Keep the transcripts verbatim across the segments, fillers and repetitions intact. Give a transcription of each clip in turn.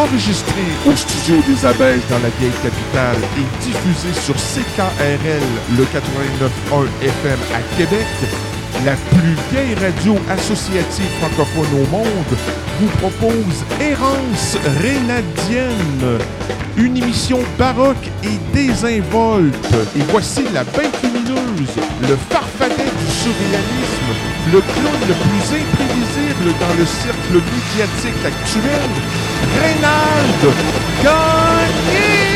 enregistré au studio des Abeilles dans la vieille capitale et diffusé sur C K R L, le quatre-vingt-neuf point un F M à Québec, la plus vieille radio associative francophone au monde, vous propose Errance Rénadienne, une émission baroque et désinvolte. Et voici la bête lumineuse, le farfadet du surréalisme, le clown le plus imprévisible dans le cercle médiatique actuel, Reynald Gagné!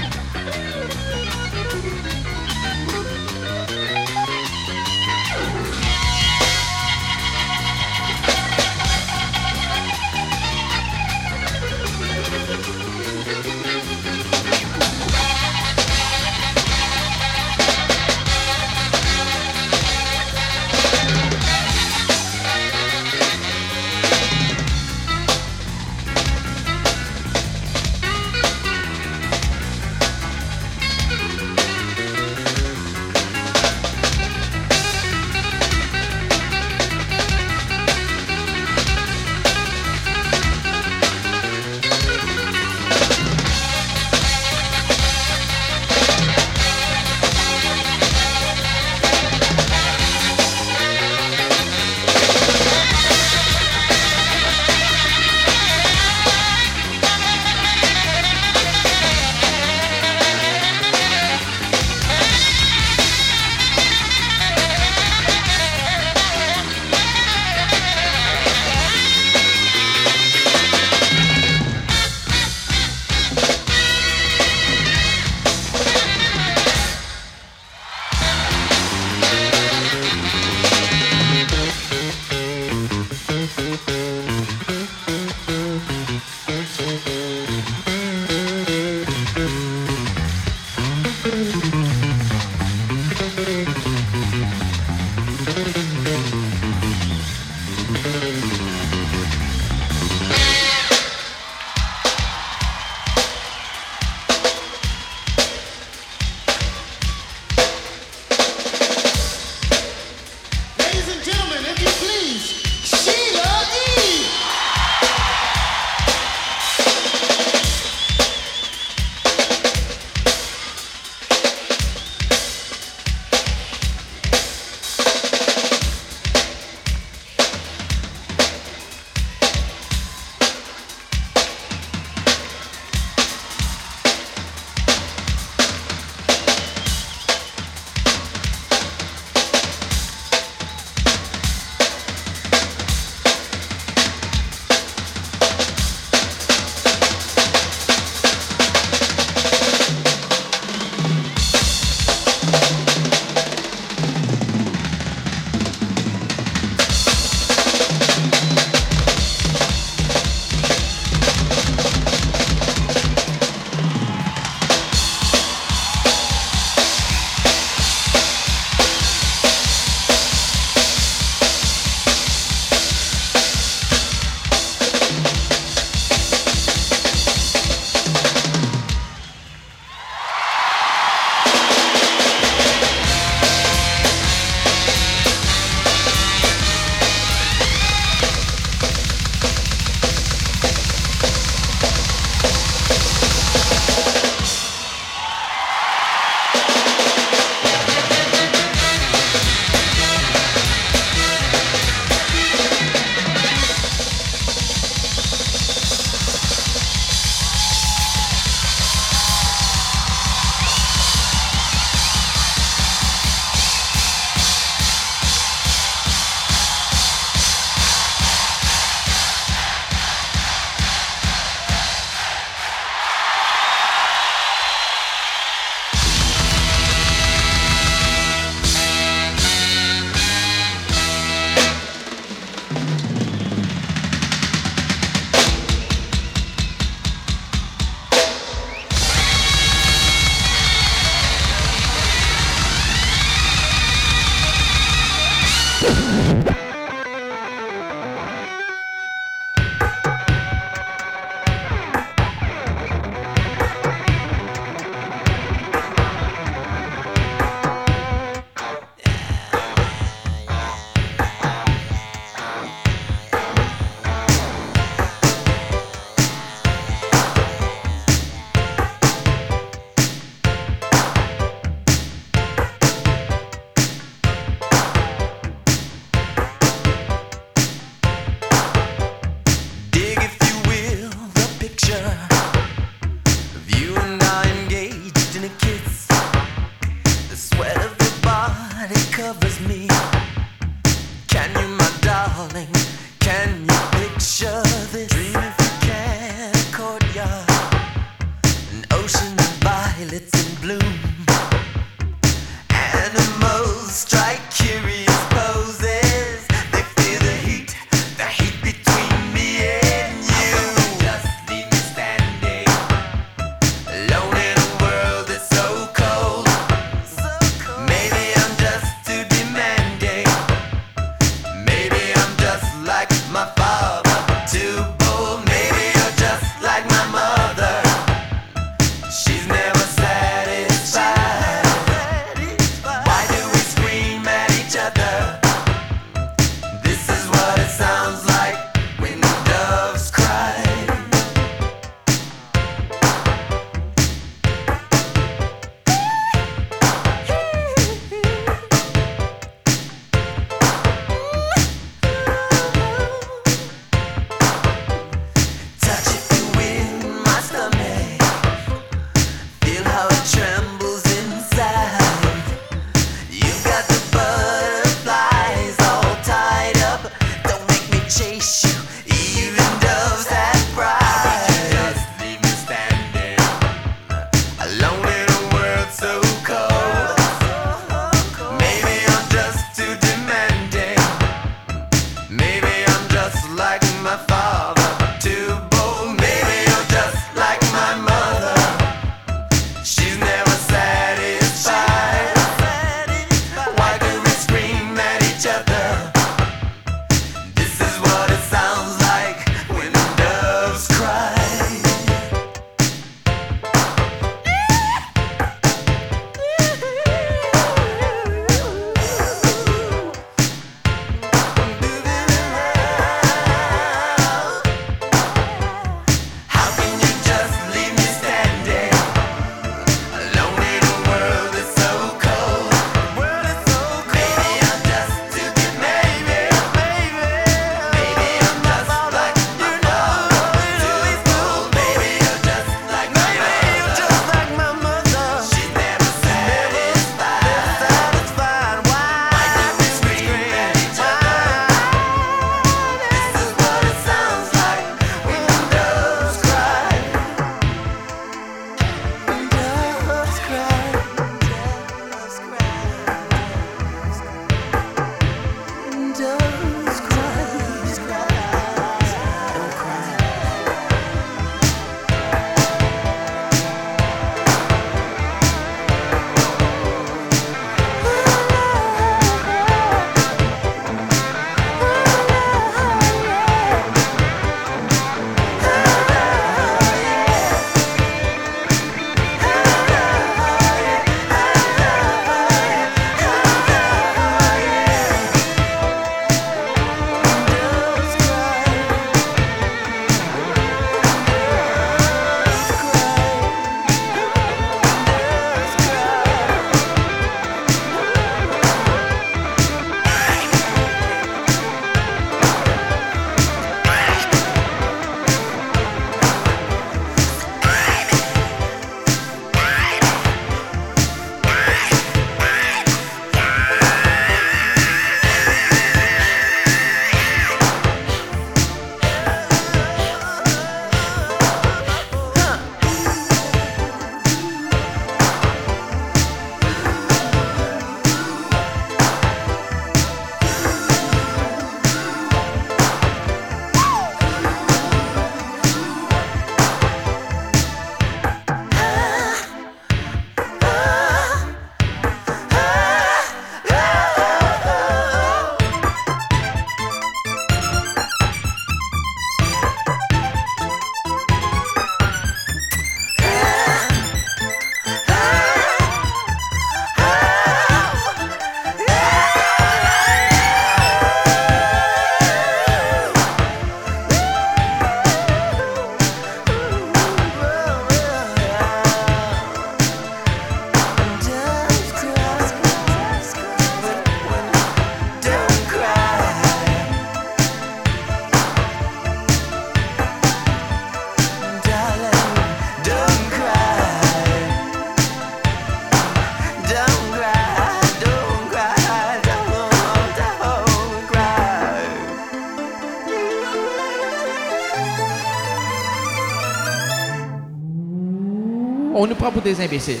On nous prend pour des imbéciles.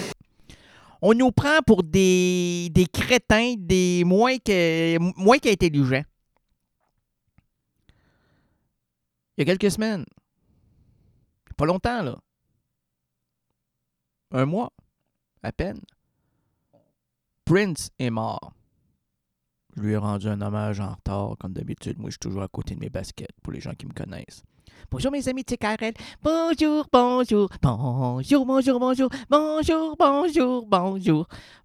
On nous prend pour des, des crétins, des moins, que, moins qu'intelligents. Il y a quelques semaines, pas longtemps, là, un mois, à peine, Prince est mort. Je lui ai rendu un hommage en retard, comme d'habitude. Moi, je suis toujours à côté de mes baskets, pour les gens qui me connaissent. Bonjour mes amis de T K R L. Bonjour, bonjour, bonjour, bonjour, bonjour, bonjour, bonjour, bonjour,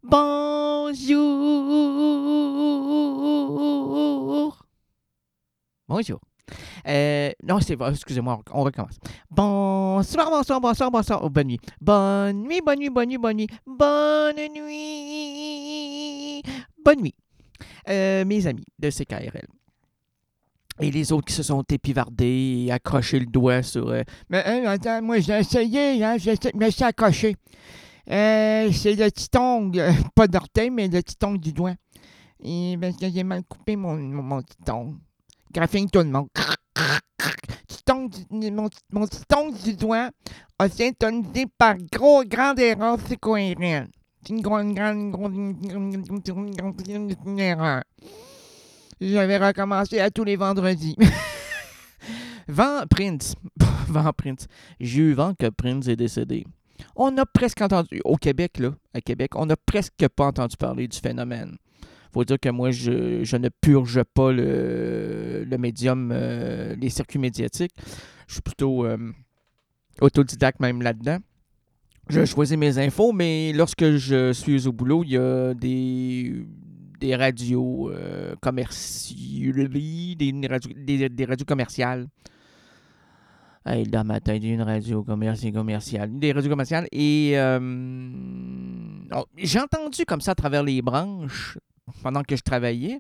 bonjour. Bonjour. Euh, non, c'est vrai, excusez-moi, on recommence. Bonsoir, bonsoir, bonsoir, bonsoir. Oh, bonne nuit. Bonne nuit, bonne nuit, bonne nuit, bonne nuit. Bonne nuit. Bonne nuit. Euh, mes amis de C K R L. Et les autres qui se sont épivardés et accroché le doigt sur... Euh, mais hein, attends, moi j'ai essayé, hein, j'ai essayé, mais c'est accroché. Euh, c'est le petit ongle, euh, pas d'orteil, mais le petit ongle du doigt. Et parce que j'ai mal coupé mon, mon, mon petit ongle. Graphing tout le monde. Petit ongle du- Mon, mon petit ongle du doigt a été intonisé par gros, grande erreur psychoérelle. C'est une grande, grande, grande, grande, grande, grande, grande erreur. J'avais recommencé à tous les vendredis. Vent Prince. Vent Prince. J'ai eu vent que Prince est décédé. On a presque entendu, au Québec, là, à Québec, on n'a presque pas entendu parler du phénomène. Faut dire que moi, je, je ne purge pas le, le médium, euh, les circuits médiatiques. Je suis plutôt euh, autodidacte même là-dedans. Je choisis mes infos, mais lorsque je suis au boulot, il y a des, des radios euh, commerciales, des radios, des, des radios commerciales. Hey, dans ma tête, une radio commerciale, commerciale. Des radios commerciales. Et euh, oh, j'ai entendu comme ça à travers les branches, pendant que je travaillais,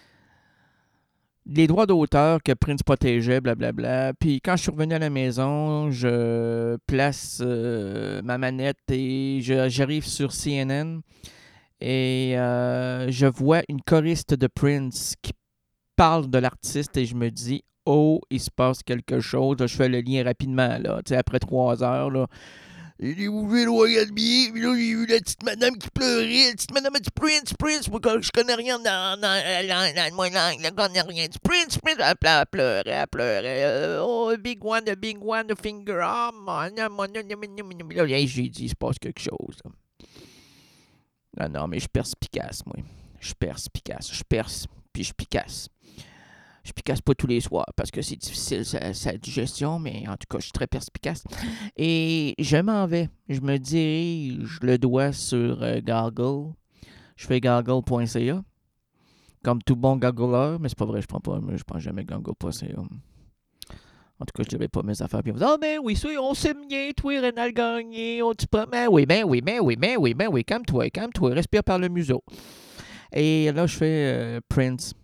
les droits d'auteur que Prince protégeait, blablabla. Puis quand je suis revenu à la maison, je place euh, ma manette et je, j'arrive sur C N N et euh, je vois une choriste de Prince qui parle de l'artiste et je me dis « Oh, il se passe quelque chose. » Je fais le lien rapidement, là. Tu sais, après trois heures, là. J'ai ouvert le Royal Billet, puis là, j'ai vu la petite madame qui pleurait. La petite madame a dit Prince, Prince, moi, je connais rien dans, dans la langue, dans mon langue, je connais rien. Du Prince, Prince, elle pleurait, elle pleurait. Euh, oh, a big one, a big one, a finger, oh, mon, mon, là, j'ai dit, il se passe quelque chose. Non, non, mais je suis perspicace, moi. Je suis perspicace, je perce, puis je picasse. Je picasse pas tous les soirs parce que c'est difficile sa, sa digestion, mais en tout cas, je suis très perspicace. Et je m'en vais. Je me dirige le doigt sur euh, Goggle. Je fais goggle point c a. Comme tout bon goggleur, mais c'est pas vrai, je prends pas, je prends jamais goggle point c a. En tout cas, je dirais pas mes affaires. Puis on me dit, ah, ben oui, ça, on s'aime bien, toi, Rénal Gagné, on dit pas, ben oui, ben oui, ben oui, ben oui, ben oui, calme-toi, calme-toi, respire par le museau. Et là, je fais euh, Prince.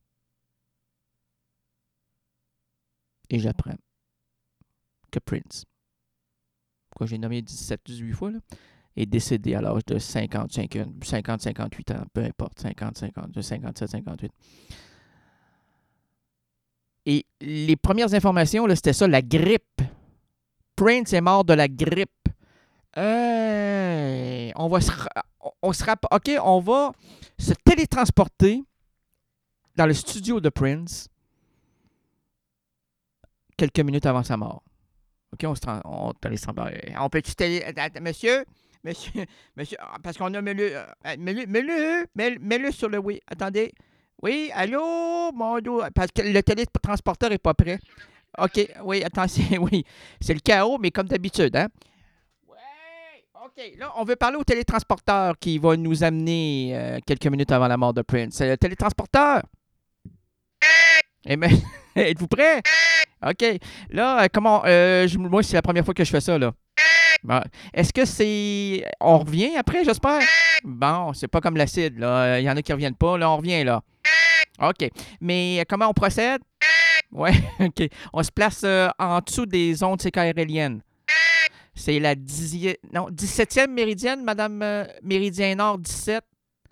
Et j'apprends que Prince, quoi j'ai nommé dix-sept dix-huit fois, là, est décédé à l'âge de cinquante cinquante-huit ans, peu importe, cinquante cinquante cinquante-sept cinquante-huit. Et les premières informations, là, c'était ça, la grippe. Prince est mort de la grippe. Euh, on va se, on se rapp- OK, on va se télétransporter dans le studio de Prince quelques minutes avant sa mort. OK, on se trans- on, on peut-tu télé... Monsieur, monsieur, monsieur, parce qu'on a mets-le, mets-le, mets-le, mets-le sur le oui. Attendez. Oui, allô, mon dos, parce que le télétransporteur n'est pas prêt. OK, oui, attention, oui. C'est le chaos, mais comme d'habitude, hein? Oui, OK. Là, on veut parler au télétransporteur qui va nous amener euh, quelques minutes avant la mort de Prince. C'est le télétransporteur. Eh bien, êtes-vous prêts? OK. Là, comment... Euh, je, moi, c'est la première fois que je fais ça, là. Bon. Est-ce que c'est... On revient après, j'espère? Bon, c'est pas comme l'acide, là. Il y en a qui reviennent pas. Là, on revient, là. OK. Mais comment on procède? Ouais, OK. On se place euh, en dessous des ondes séquaréliennes. C'est la dixième... Non, dix-septième méridienne, Madame euh, Méridien Nord dix-sept.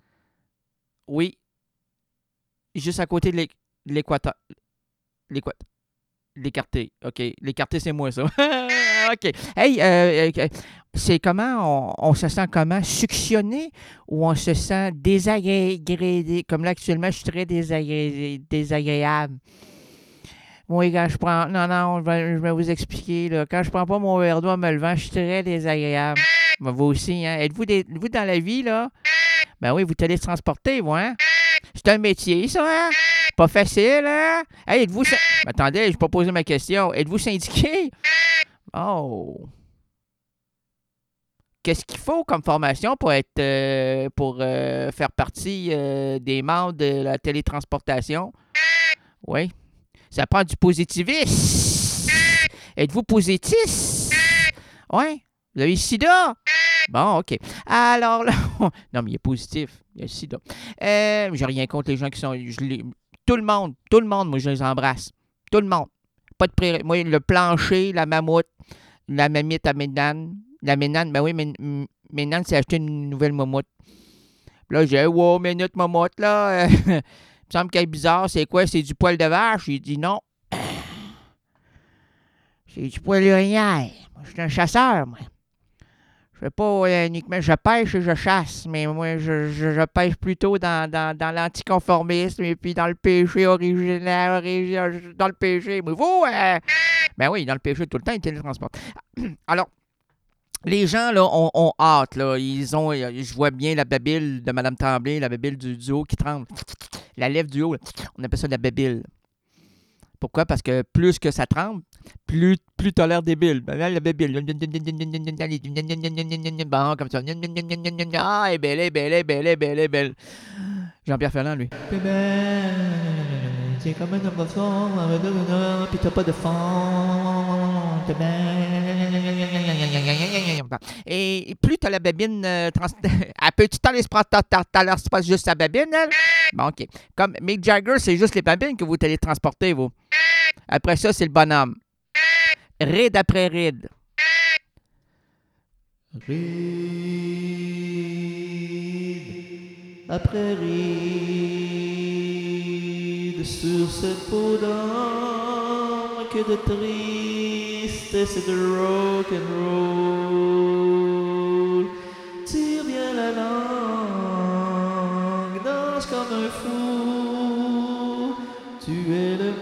Oui. Juste à côté de l'é- l'équateur. L'équateur. L'écarté. OK. L'écarté, c'est moi, ça. OK. Hey, euh, euh, c'est comment? On, on se sent comment? Suctionné ou on se sent désagréé? Comme là, actuellement, je suis très désagré... désagréable. Moi, quand je prends... Non, non, je vais, je vais vous expliquer. Là. Quand je prends pas mon verre d'eau en me levant, je suis très désagréable. Ben, vous aussi, hein? Êtes-vous, des... vous dans la vie, là? Ben oui, vous télétransportez, vous, hein? C'est un métier, ça, hein? Pas facile, hein? Hey, êtes-vous... Attendez, je vais pas poser ma question. Êtes-vous syndiqué? Oh! Qu'est-ce qu'il faut comme formation pour être euh, pour euh, faire partie euh, des membres de la télétransportation? Oui. Ça prend du positivisme. Êtes-vous positif? Oui. Vous avez le sida? Bon, OK. Alors là... non, mais il est positif. Il y a le sida. Euh, j'ai rien contre les gens qui sont... Je les, tout le monde, tout le monde, moi, je les embrasse. Tout le monde. Pas de pré... Moi, le plancher, la mammouth, la mamite à Ménane. La Ménane, ben oui, Ménane s'est acheté une nouvelle mammouth. Puis là, j'ai dit, wow, minute, mamotte, là. Il me semble qu'elle est bizarre. C'est quoi? C'est du poil de vache? Il dit non. C'est du poil d'orignal. Moi, je suis un chasseur, moi. Je fais pas euh, uniquement, je pêche et je chasse, mais moi, je, je, je pêche plutôt dans, dans, dans l'anticonformisme et puis dans le péché original, origi- dans le péché. Mais vous, euh, ben oui, dans le péché tout le temps, ils télétransportent. Alors, les gens, là, ont, ont hâte, là. Ils ont, je vois bien la babille de Mme Tremblay, la babille du, du haut qui tremble. La lèvre du haut, là, on appelle ça la babille. Pourquoi? Parce que plus que ça tremble, plus, plus t'as l'air débile. Ben là, la babille. Bon, comme ça. Ah, elle est belle, elle est belle, elle est belle, elle est belle, elle est belle. Jean-Pierre Ferland, lui. C'est comme un homme de fond, puis t'as pas de fond. Et plus t'as la babine, euh, trans... elle peut-tu t'aller juste sa babine, elle? Bon, OK. Comme Mick Jagger, c'est juste les babines que vous télétransportez, vous. Après ça, c'est le bonhomme. Ride après ride. Ride après ride sur cette peau d'homme, que de tristesse et de rock and roll. Tire bien la langue, danse comme un fou. Tu es le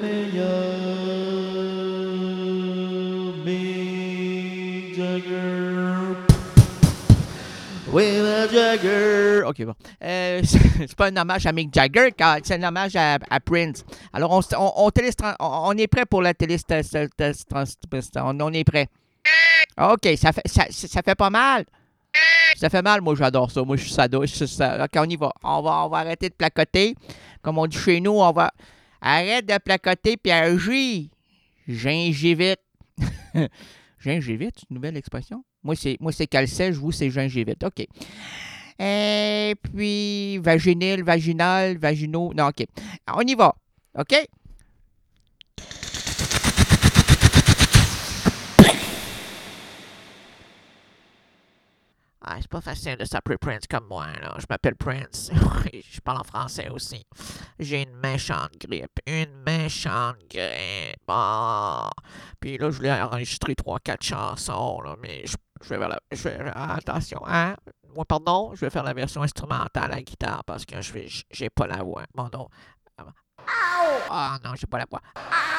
meilleur, Mick Jagger. Oui, Mick Jagger. OK, bon. Euh, c'est pas un hommage à Mick Jagger, c'est un hommage à, à Prince. Alors, on, on, on, téléstra- on, on est prêt pour la télé... On, on est prêt. OK, ça fait, ça, ça fait pas mal. Ça fait mal, moi j'adore ça. Moi je suis sado. Je suis ça. OK, on y va. On va, on va arrêter de placoter. Comme on dit chez nous, on va... Arrête de placoter puis agis. Gingivite. Gingivite, c'est une nouvelle expression? Moi, c'est, moi, c'est calcèche, vous, c'est gingivite. OK. Et puis, vaginil, vaginal, vaginaux. Non, OK. On y va. OK? Ah, c'est pas facile de s'appeler Prince comme moi, là. Je m'appelle Prince. Je parle en français aussi. J'ai une méchante grippe. Une méchante grippe. Ah. Puis là, je voulais enregistrer trois quatre chansons, là, mais je, je vais faire la... Je vais, attention, hein? Moi, pardon, je vais faire la version instrumentale à la guitare parce que je vais, j'ai pas la voix. Bon, non. Ah non, j'ai pas la voix.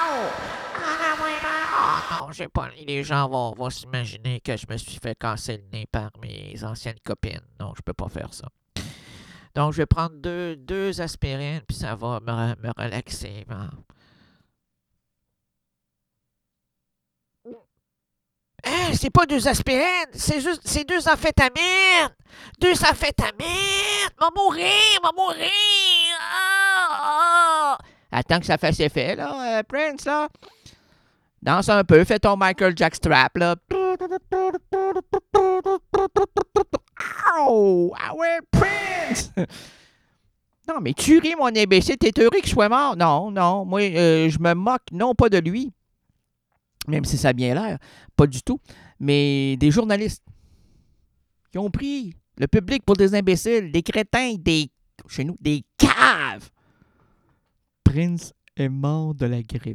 Ah non, j'ai pas. Les gens vont, vont s'imaginer que je me suis fait casser le nez par mes anciennes copines. Non, je peux pas faire ça. Donc, je vais prendre deux, deux aspirines, puis ça va me, me relaxer. Hein. Hein, c'est pas deux aspirines, c'est juste, c'est deux amphétamines. Deux amphétamines. Va mourir, va mourir. Ah, ah. Attends que ça fasse effet, là, euh, Prince, là. Danse un peu, fais ton Michael Jack strap, là. Oh, ah ouais, Prince! Non, mais tu ris, mon imbécile, t'es heureux qu'il soit mort? Non, non, moi, euh, je me moque, non pas de lui, même si ça a bien l'air, pas du tout, mais des journalistes qui ont pris le public pour des imbéciles, des crétins, des, chez nous, des caves. Prince est mort de la grippe.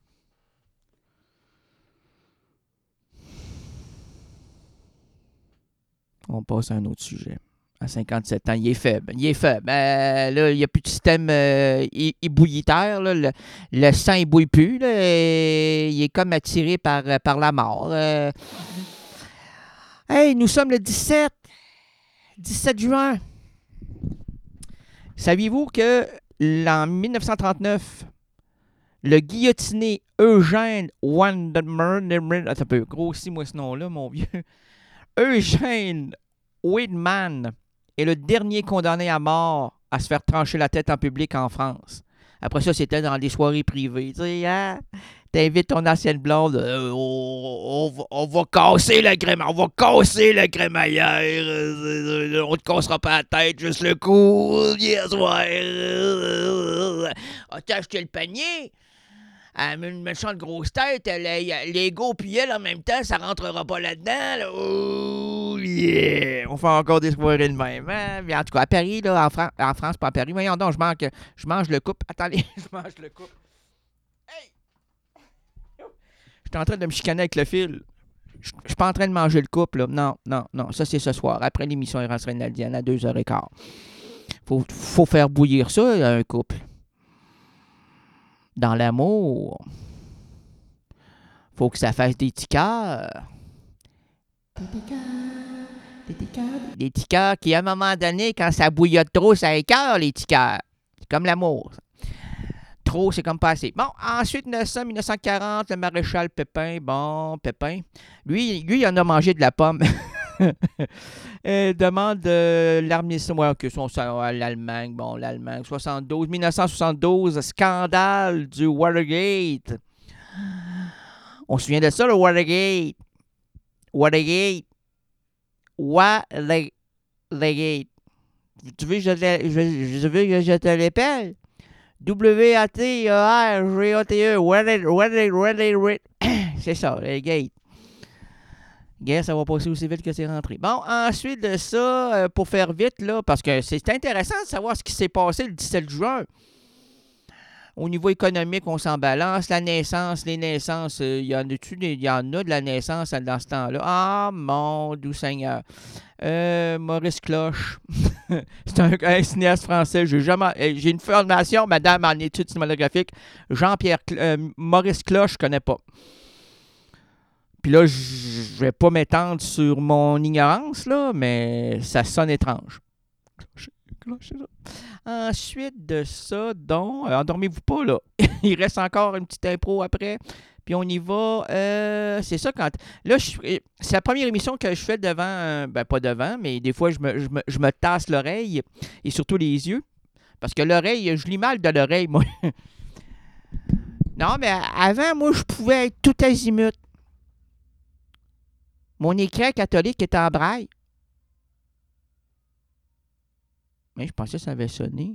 On passe à un autre sujet. À cinquante-sept ans, il est faible. Il est faible. Euh, là, il n'y a plus de système euh, ébouillitaire. Là. Le, le sang ne bouille plus. Là, il est comme attiré par, par la mort. Euh... Hey, nous sommes le dix-sept. dix-sept juin. Saviez-vous que en dix-neuf cent trente-neuf, le guillotiné Eugène Weidmann... Attends un peu, grossis-moi ce nom-là, mon vieux. Eugène Weidmann est le dernier condamné à mort à se faire trancher la tête en public en France. Après ça, c'était dans des soirées privées. Tu sais, hein? T'invites ton ancienne blonde, euh, on, on, on va casser le crémaillère, on va casser le crémaillère, euh, on te cassera pas la tête, juste le cou, yes, ouais. As-tu acheté le panier? elle a une méchante grosse tête, elle a l'ego puis elle, en même temps, ça rentrera pas là-dedans. Là. Oh, yeah! On fait encore des soirées de même. Hein? Mais en tout cas, à Paris, là, en, Fran- en France, pas à Paris, voyons donc, je mange, je mange le coupe. Attendez, je mange le coupe. Hey! Je suis en train de me chicaner avec le fil. Je ne suis pas en train de manger le couple, là. Non, non, non. Ça, c'est ce soir. Après l'émission Errance Rénaldienne à deux heures quinze. Faut, faut faire bouillir ça, un couple. Dans l'amour, faut que ça fasse des petits cœurs. Des petits cœurs, des petits cœurs. Des petits cœurs qui, à un moment donné, quand ça bouillotte trop, ça écœure, les petits cœurs. C'est comme l'amour. Trop, c'est comme pas assez. Bon, ensuite, mille neuf cents, mille neuf cent quarante, le maréchal Pépin. Bon, Pépin. Lui, lui il en a mangé de la pomme. euh, demande euh, l'armistice. Ouais, ok, son, son, l'Allemagne. Bon, l'Allemagne. soixante-douze, mille neuf cent soixante-douze, scandale du Watergate. On se souvient de ça, le Watergate. Watergate. Watergate. Tu veux que je te, je, je veux que je te l'appelle? W A T E R G A T E. Watergate. C'est ça, le gate. Guerre, ça va passer aussi vite que c'est rentré. Bon, ensuite de ça, euh, pour faire vite, là, parce que c'est intéressant de savoir ce qui s'est passé le dix-sept juin. Au niveau économique, on s'en balance. La naissance, les naissances, il euh, y en a-tu des, y en a de la naissance dans ce temps-là? Ah, mon doux Seigneur. Euh, Maurice Cloche. C'est un, un cinéaste français. J'ai jamais, j'ai une formation, madame, en études cinématographiques. Jean-Pierre, euh, Maurice Cloche, je connais pas. Puis là, je ne vais pas m'étendre sur mon ignorance, là, mais ça sonne étrange. Ensuite de ça, donc, euh, endormez-vous pas, là. Il reste encore une petite impro après. Puis on y va. Euh, c'est ça quand. Là, c'est la première émission que je fais devant. Euh, ben, pas devant, mais des fois, je me, je me, je me tasse l'oreille et surtout les yeux. Parce que l'oreille, je lis mal de l'oreille, moi. Non, mais avant, moi, je pouvais être tout azimut. Mon écran catholique était en braille. Mais je pensais que ça avait sonné.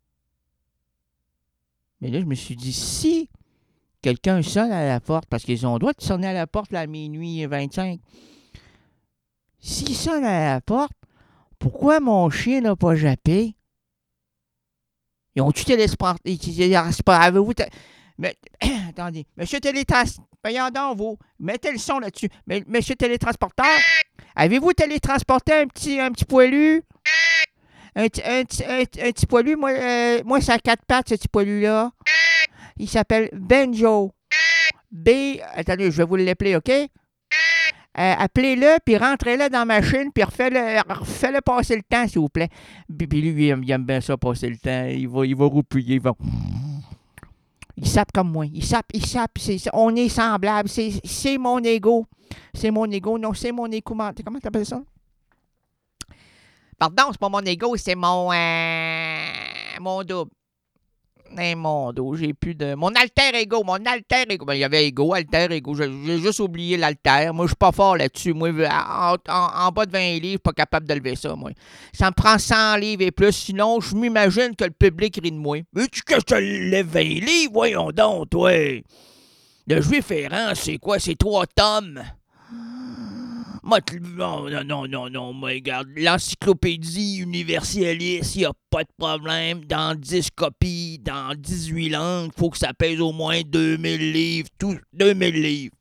Mais là, je me suis dit, si quelqu'un sonne à la porte, parce qu'ils ont le droit de sonner à la porte là, à minuit vingt-cinq. S'il sonne à la porte, pourquoi mon chien n'a pas jappé? Ils ont-tu télésporté? Avez-vous... Mais, attendez. Monsieur Télétrans... Voyons donc, vous. Mettez le son là-dessus. Mais, monsieur Télétransporteur, avez-vous télétransporté un petit, un petit poilu? Un, un, un, un petit poilu? Moi, euh, moi c'est à quatre pattes, ce petit poilu-là. Il s'appelle Benjo. B... Attendez, je vais vous l'appeler, OK? Euh, appelez-le, puis rentrez-le dans la machine, puis refaites-le, refaites-le passer le temps, s'il vous plaît. Puis, puis lui, il aime, il aime bien ça, passer le temps. Il va, il va roupiller, il va... Il sape comme moi. Il sape, il sape. C'est, on est semblables. C'est, c'est mon ego. C'est mon ego. Non, c'est mon ego. Comment t'appelles ça? Pardon, c'est pas mon ego, c'est mon... Euh, mon double. Eh, mon dos, j'ai plus de... Mon alter ego, mon alter ego. Ben, il y avait ego, alter ego. J'ai, j'ai juste oublié l'alter. Moi, je suis pas fort là-dessus. Moi, en, en, en bas de vingt livres, je suis pas capable de lever ça, moi. Ça me prend cent livres et plus. Sinon, je m'imagine que le public rit de moi. Veux-tu que je te lève vingt livres? Voyons donc, toi. Le juif errant, c'est quoi? C'est trois tomes. Non, non, non, non, non, mais regarde, l'encyclopédie universaliste, il n'y a pas de problème. Dans dix copies, dans dix-huit langues, il faut que ça pèse au moins deux mille livres, tout, deux mille livres.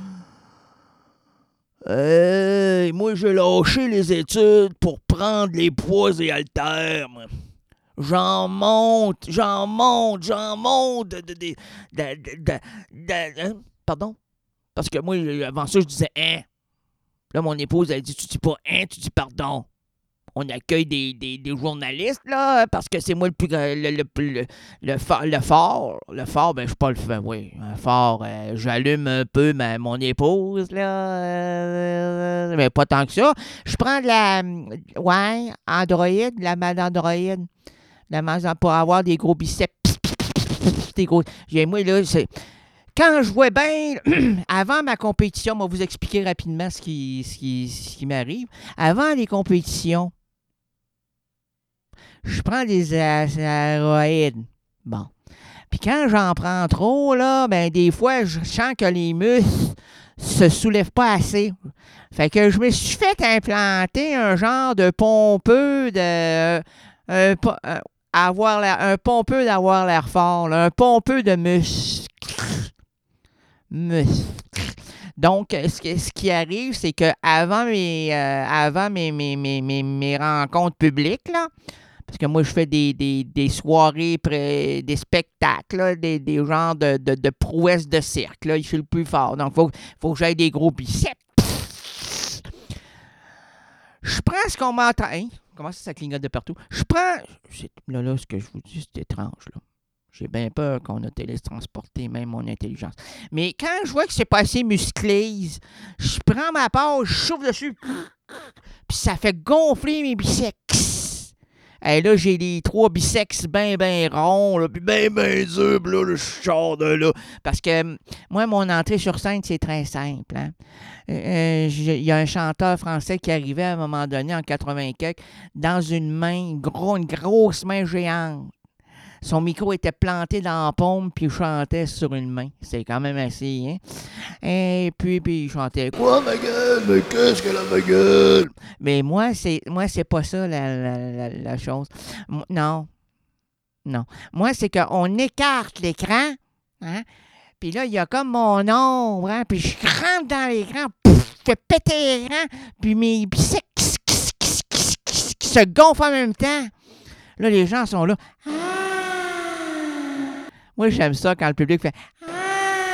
Hey, moi, j'ai lâché les études pour prendre les poids et haltères, moi. J'en monte, j'en monte, j'en monte. De, de, de, de, de, de, de, pardon? Parce que moi, avant ça, je disais « hein ». Là, mon épouse, elle dit, tu dis pas « hein », tu dis « pardon ». On accueille des, des, des journalistes, là, parce que c'est moi le plus le, le, le, le, fort, le fort. Le fort, ben, je suis pas le fort, oui. Un fort, euh, j'allume un peu ma, mon épouse, là. Euh, mais pas tant que ça. Je prends de la, ouais, Android, la main d'Android. La main pour avoir des gros biceps. Des gros, j'ai, moi, là, c'est... Quand je vois bien, avant ma compétition, on va vous expliquer rapidement ce qui, ce qui, ce qui m'arrive. Avant les compétitions, je prends des astéroïdes. Bon. Puis quand j'en prends trop, là, ben des fois, je sens que les muscles se soulèvent pas assez. Fait que je me suis fait implanter un genre de pompeux de... Euh, euh, avoir l'air, un pompeux d'avoir l'air fort, là, un pompeux de muscles. Muscles. Donc, ce, que, ce qui arrive, c'est qu'avant mes, euh, avant mes, mes, mes, mes, mes rencontres publiques, là, parce que moi, je fais des, des, des soirées, pré, des spectacles, là, des, des genres de, de, de prouesses de cirque. Là, je suis le plus fort. Donc, il faut, faut que j'aille des gros biceps. Je prends ce qu'on m'entend. Hein? Comment ça, ça clignote de partout? Je prends... C'est, là, là, ce que je vous dis, c'est étrange, là. J'ai bien peur qu'on a télétransporté même mon intelligence. Mais quand je vois que c'est pas assez musclé, je prends ma pause, je souffle dessus, puis ça fait gonfler mes biceps. Et là, j'ai les trois biceps bien, bien ronds, là, puis bien, bien durs, puis là, là, je sors de là. Parce que moi, mon entrée sur scène, c'est très simple. Hein? Euh, il y a un chanteur français qui arrivait à un moment donné, en quatre-vingt-quatre, dans une main, gros, une grosse main géante. Son micro était planté dans la paume, puis il chantait sur une main. C'est quand même assez, hein? Et puis, puis il chantait « Quoi, ma gueule? Mais qu'est-ce que la ma gueule? » Mais moi, c'est moi c'est pas ça, la, la, la, la chose. Non. Non. Moi, c'est qu'on écarte l'écran, hein? Puis là, il y a comme mon ombre, hein? Puis je rentre dans l'écran, pouf, je fais péter l'écran, puis mes biceps qui se gonflent en même temps. Là, les gens sont là. Ah! Moi, j'aime ça quand le public fait « Ah! »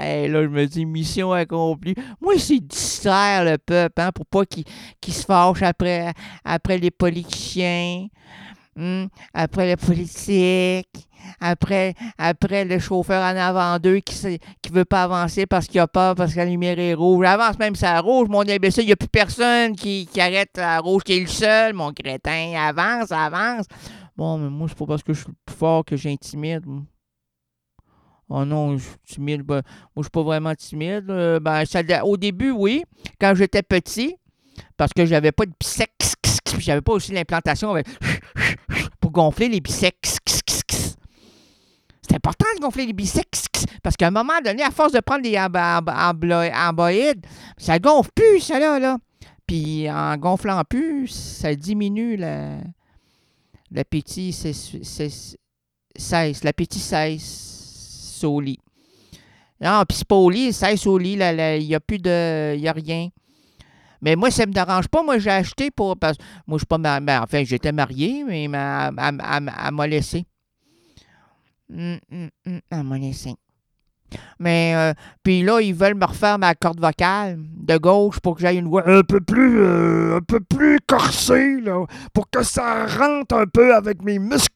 Et là, je me dis « Mission accomplie. » Moi, c'est distraire le peuple, hein, pour pas qu'il, qu'il se fâche après, après les politiciens, hum, après les politiques, après, après le chauffeur en avant d'eux qui ne veut pas avancer parce qu'il a peur, parce que la lumière est rouge. J'avance même sur la rouge, mon imbécile, il n'y a plus personne qui, qui arrête la rouge, qui est le seul, mon crétin. Avance, avance. Bon, mais moi, c'est pas parce que je suis plus fort que j'intimide. Oh non, je suis timide. Ben, moi, je suis pas vraiment timide. Euh, ben, ça, au début, oui, quand j'étais petit, parce que j'avais pas de biceps, j'avais pas aussi l'implantation avec, pour gonfler les biceps. C'est important de gonfler les biceps, parce qu'à un moment donné, à force de prendre des amboïdes, ça gonfle plus, ça là, là. Puis en gonflant plus, ça diminue la, l'appétit, c'est, c'est, cesse, l'appétit cesse. Au lit. Non, puis c'est pas au lit, c'est au lit, il n'y a plus de... il n'y a rien. Mais moi, ça me dérange pas. Moi, j'ai acheté pour... Parce, moi, je suis pas marié. Enfin, j'étais marié, mais elle m'a laissé. Hum, hum, hum, elle m'a laissé. Mais, euh, puis là, ils veulent me refaire ma corde vocale de gauche pour que j'aille une voix un peu plus... Euh, un peu plus corsée, là, pour que ça rentre un peu avec mes muscles.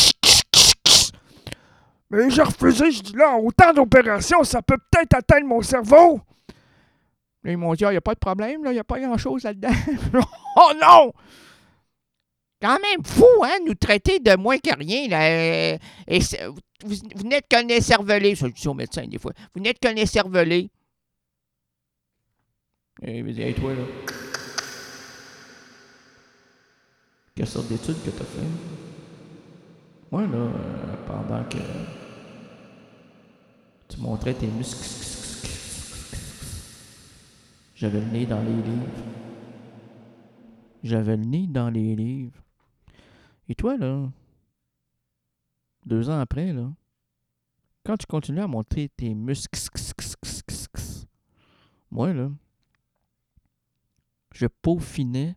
Mais j'ai refusé, je dis là, autant d'opérations, ça peut peut-être atteindre mon cerveau. Là, ils m'ont dit, il ah, n'y a pas de problème, il n'y a pas grand-chose là-dedans. Oh non! Quand même fou, hein, nous traiter de moins que rien. Là. Et vous, vous n'êtes qu'un écervelé. Ça, je dis au médecin des fois. Vous n'êtes qu'un écervelé. Et il me dit, hey, toi, là. Quelle sorte d'études que tu as fait? Moi, là, euh, pendant que tu montrais tes muscles, j'avais le nez dans les livres. J'avais le nez dans les livres. Et toi, là, deux ans après, là, quand tu continues à montrer tes muscles, moi, là, je peaufinais,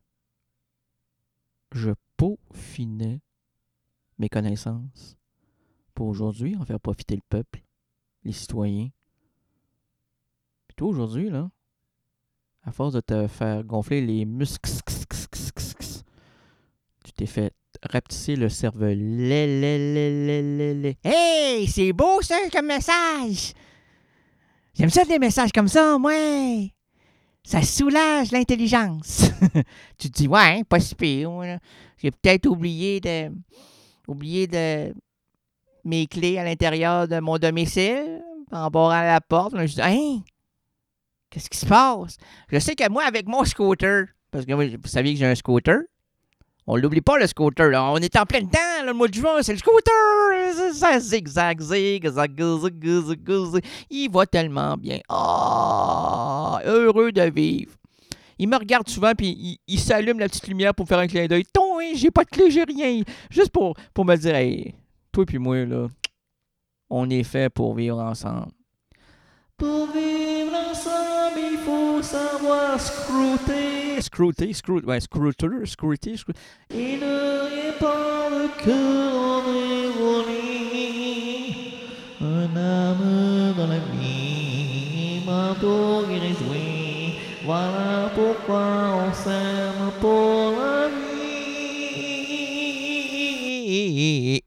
je peaufinais mes connaissances pour aujourd'hui, en faire profiter le peuple, les citoyens. Puis toi, aujourd'hui, là, à force de te faire gonfler les muscles, tu t'es fait rapetisser le cervelet. Hey, c'est beau ça comme message! J'aime ça des messages comme ça, moi! Ça soulage l'intelligence. Tu te dis, ouais, pas si pire. J'ai peut-être oublié de... oublié de mes clés à l'intérieur de mon domicile, en rapport à la porte. Je dis, hein? Qu'est-ce qui se passe? Je sais que moi, avec mon scooter, parce que vous savez que j'ai un scooter, On l'oublie pas, le scooter. Là. On est en plein dedans, là, le mois de juin, c'est le scooter. Ça zigzag, zig, zag, zig, zig, zig. Il va tellement bien. Ah, heureux de vivre. Il me regarde souvent, puis il, il s'allume la petite lumière pour faire un clin d'œil. Ton, hein, j'ai pas de clé, j'ai rien. Juste pour, pour me dire, hey, toi puis moi, là, on est fait pour vivre ensemble. Pour vivre ensemble, il faut savoir scruter. Scruter, scruter, ouais, scruter, scruter, scruter. Et ne rien pas le cœur erroné. Un âme dans la vie, manteau qui réjouit. Voilà pourquoi on s'aime pour la vie.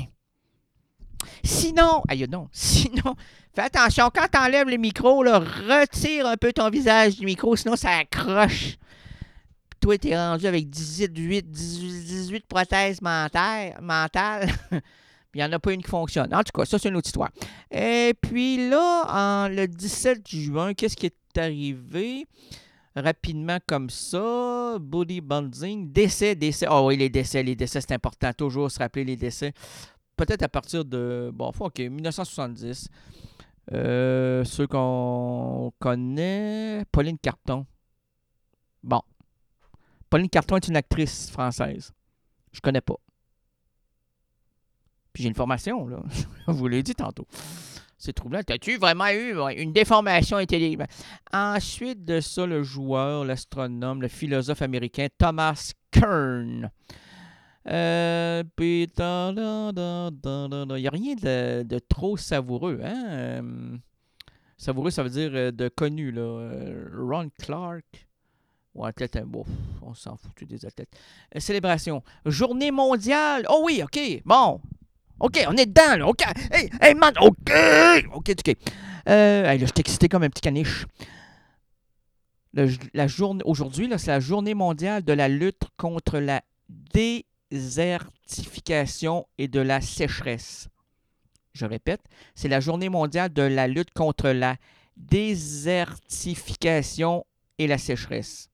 Sinon, aïe non, sinon, fais attention, quand t'enlèves le micro, là, retire un peu ton visage du micro, sinon ça accroche. Puis toi, t'es rendu avec dix-huit, dix-huit, dix-huit, dix-huit prothèses mentales, mentales. Puis il n'y en a pas une qui fonctionne. En tout cas, ça, c'est une autre histoire. Et puis là, en, le dix-sept juin, qu'est-ce qui est arrivé? Rapidement comme ça, body bonding, décès, décès. Ah oh, oui, les décès, les décès, c'est important. Toujours se rappeler les décès. Peut-être à partir de, bon, OK, dix-neuf cent soixante-dix. Euh, ceux qu'on connaît, Pauline Carton. Bon. Pauline Carton est une actrice française. Je connais pas. Puis j'ai une formation, là. Je vous l'ai dit tantôt. C'est troublant. As-tu vraiment eu une déformation intellectuelle? Ensuite de ça, le joueur, l'astronome, le philosophe américain Thomas Kern. Euh, puis, il n'y a rien de, de trop savoureux. Hein? Euh, savoureux, ça veut dire de connu. Là. Euh, Ron Clark. Ouais, athlète, bon, on s'en fout des athlètes. Euh, célébration. Journée mondiale. Oh oui, OK. Bon. OK, on est dedans, là. OK. Hey, hey, man. OK. OK, OK. Euh, hey, là, je t'ai excité comme un petit caniche. Le, la journée, aujourd'hui, là, c'est la journée mondiale de la lutte contre la désertification et de la sécheresse. Je répète, c'est la journée mondiale de la lutte contre la désertification et la sécheresse.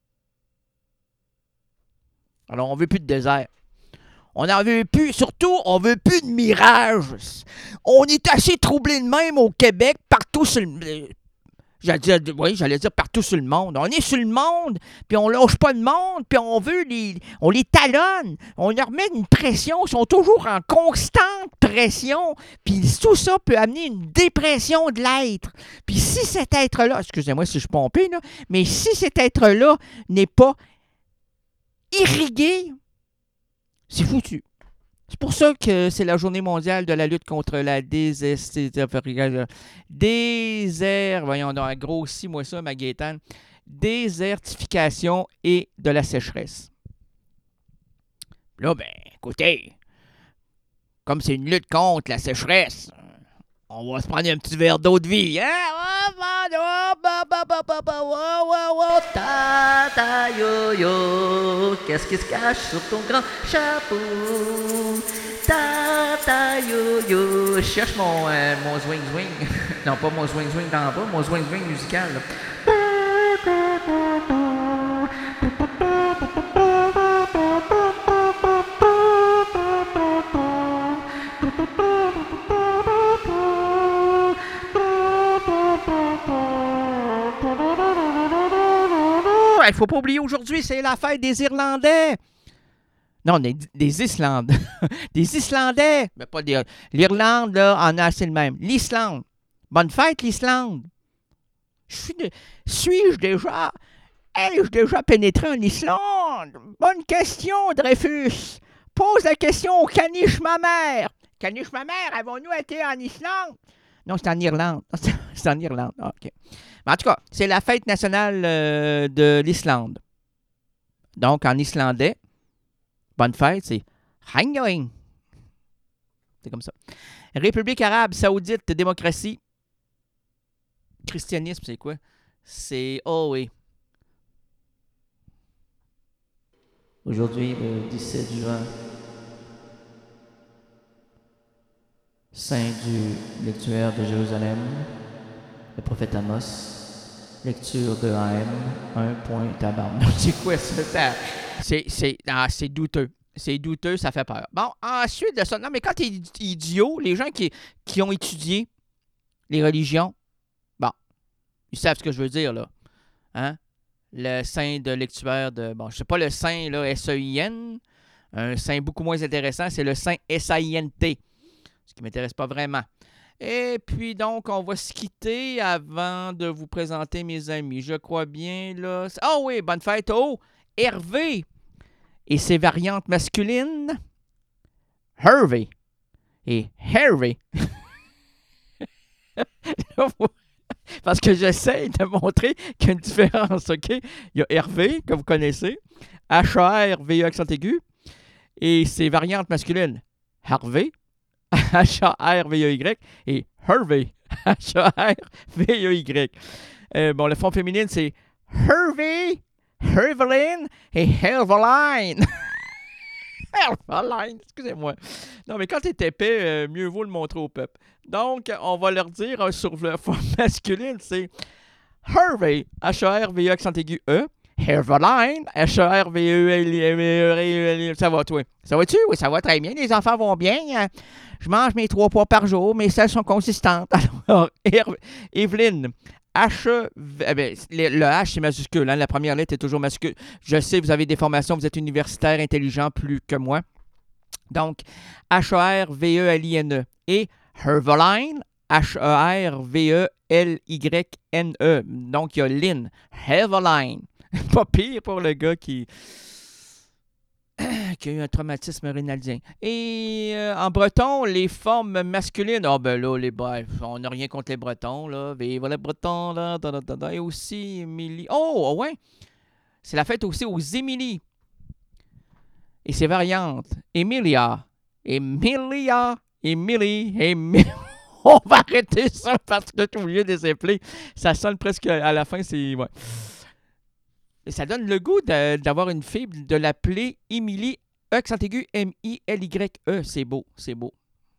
Alors, on ne veut plus de désert. On n'en veut plus. Surtout, on ne veut plus de mirages. On est assez troublé de même au Québec, partout sur le... J'allais dire, oui, j'allais dire partout sur le monde. On est sur le monde, puis on lâche pas le monde, puis on veut les... On les talonne. On leur met une pression. Ils sont toujours en constante pression. Puis tout ça peut amener une dépression de l'être. Puis si cet être-là... Excusez-moi si je suis pompé, là, mais si cet être-là n'est pas irrigué, c'est foutu. C'est pour ça que c'est la journée mondiale de la lutte contre la désertification. Désert, voyons donc, grossis-moi ça, ma Gaétane. Désertification et de la sécheresse. Là, ben, écoutez, comme c'est une lutte contre la sécheresse, on va se prendre un petit verre d'eau de vie, hein? Ta ta yo yo, qu'est-ce qui se cache sur ton grand chapeau? Ta ta yo yo, je cherche mon, euh, mon swing swing. Non, pas mon swing swing d'en bas, mon swing swing musical. Là. Il ne faut pas oublier, aujourd'hui, c'est la fête des Irlandais. Non, des, des Islandais. Des Islandais. Mais pas des... L'Irlande, là, en a assez le même. L'Islande. Bonne fête, l'Islande. Je suis de... Suis-je déjà... Ai-je déjà pénétré en Islande? Bonne question, Dreyfus. Pose la question au caniche ma mère. Caniche ma mère, avons-nous été en Islande? Non, c'est en Irlande. C'est en Irlande. Ah, OK. Mais en tout cas, c'est la fête nationale euh, de l'Islande. Donc, en islandais, bonne fête, c'est Hangoing. C'est comme ça. République arabe saoudite, démocratie. Christianisme, c'est quoi? C'est... Oh oui. Aujourd'hui, le dix-sept juin, Saint du lectuaire de Jérusalem, le prophète Amos, lecture de A M, un point tabarnak. C'est quoi ça? C'est, c'est, ah, c'est douteux. c'est douteux, ça fait peur. Bon, ensuite de ça, non, mais quand tu es idiot, les gens qui, qui ont étudié les religions, bon, ils savent ce que je veux dire, là. Hein? Le saint de lectuaire de... Bon, je sais pas le saint, là, S E I N. Un saint beaucoup moins intéressant, c'est le saint S A I N T. Ce qui ne m'intéresse pas vraiment. Et puis, donc, on va se quitter avant de vous présenter mes amis. Je crois bien, là... Ah oh, oui, bonne fête au Hervé et ses variantes masculines. Hervé et Hervé. Parce que j'essaie de montrer qu'il y a une différence, OK? Il y a Hervé, que vous connaissez, H A R V E accent aigu, et ses variantes masculines, Harvey, H A R V E Y, et Hervé, H A R V E Y. Euh, bon, le fond féminine, c'est Hervé, Herveline et Herveline. Herveline, excusez-moi. Non, mais quand t'es épais, euh, mieux vaut le montrer au peuple. Donc, on va leur dire euh, sur le fond masculine, c'est Hervé, H A R V E accent aigu E, Herveline, H A R V E L. Ça va, toi? Ça va-tu? Oui, ça va très bien. Les enfants vont bien. Je mange mes trois pois par jour. Mes selles sont consistantes. Alors, Evelyne, H, eh bien, le H, c'est majuscule. Hein? La première lettre est toujours majuscule. Je sais, vous avez des formations, vous êtes universitaire, intelligent, plus que moi. Donc, H A R V E L I N E. Et Herveline, H E R V E L Y N E. Donc, il y a Lynn. Herveline. Pas pire pour le gars qui, qui a eu un traumatisme rénaldien. Et euh, en breton, les formes masculines, ah oh, ben là, les, ben, on n'a rien contre les bretons, là. Vive les bretons, là. Da, da, da, da. Et aussi, Émilie. Oh, ouais! C'est la fête aussi aux Émilie. Et ses variantes. Emilia. Emilia. Émilie. Émilie. On va arrêter ça parce que tout au lieu de les appeler, ça sonne presque à la fin, c'est... Ouais. Et ça donne le goût de, d'avoir une fille, de l'appeler Émilie, E accent aigu, M I L Y E. C'est beau, c'est beau.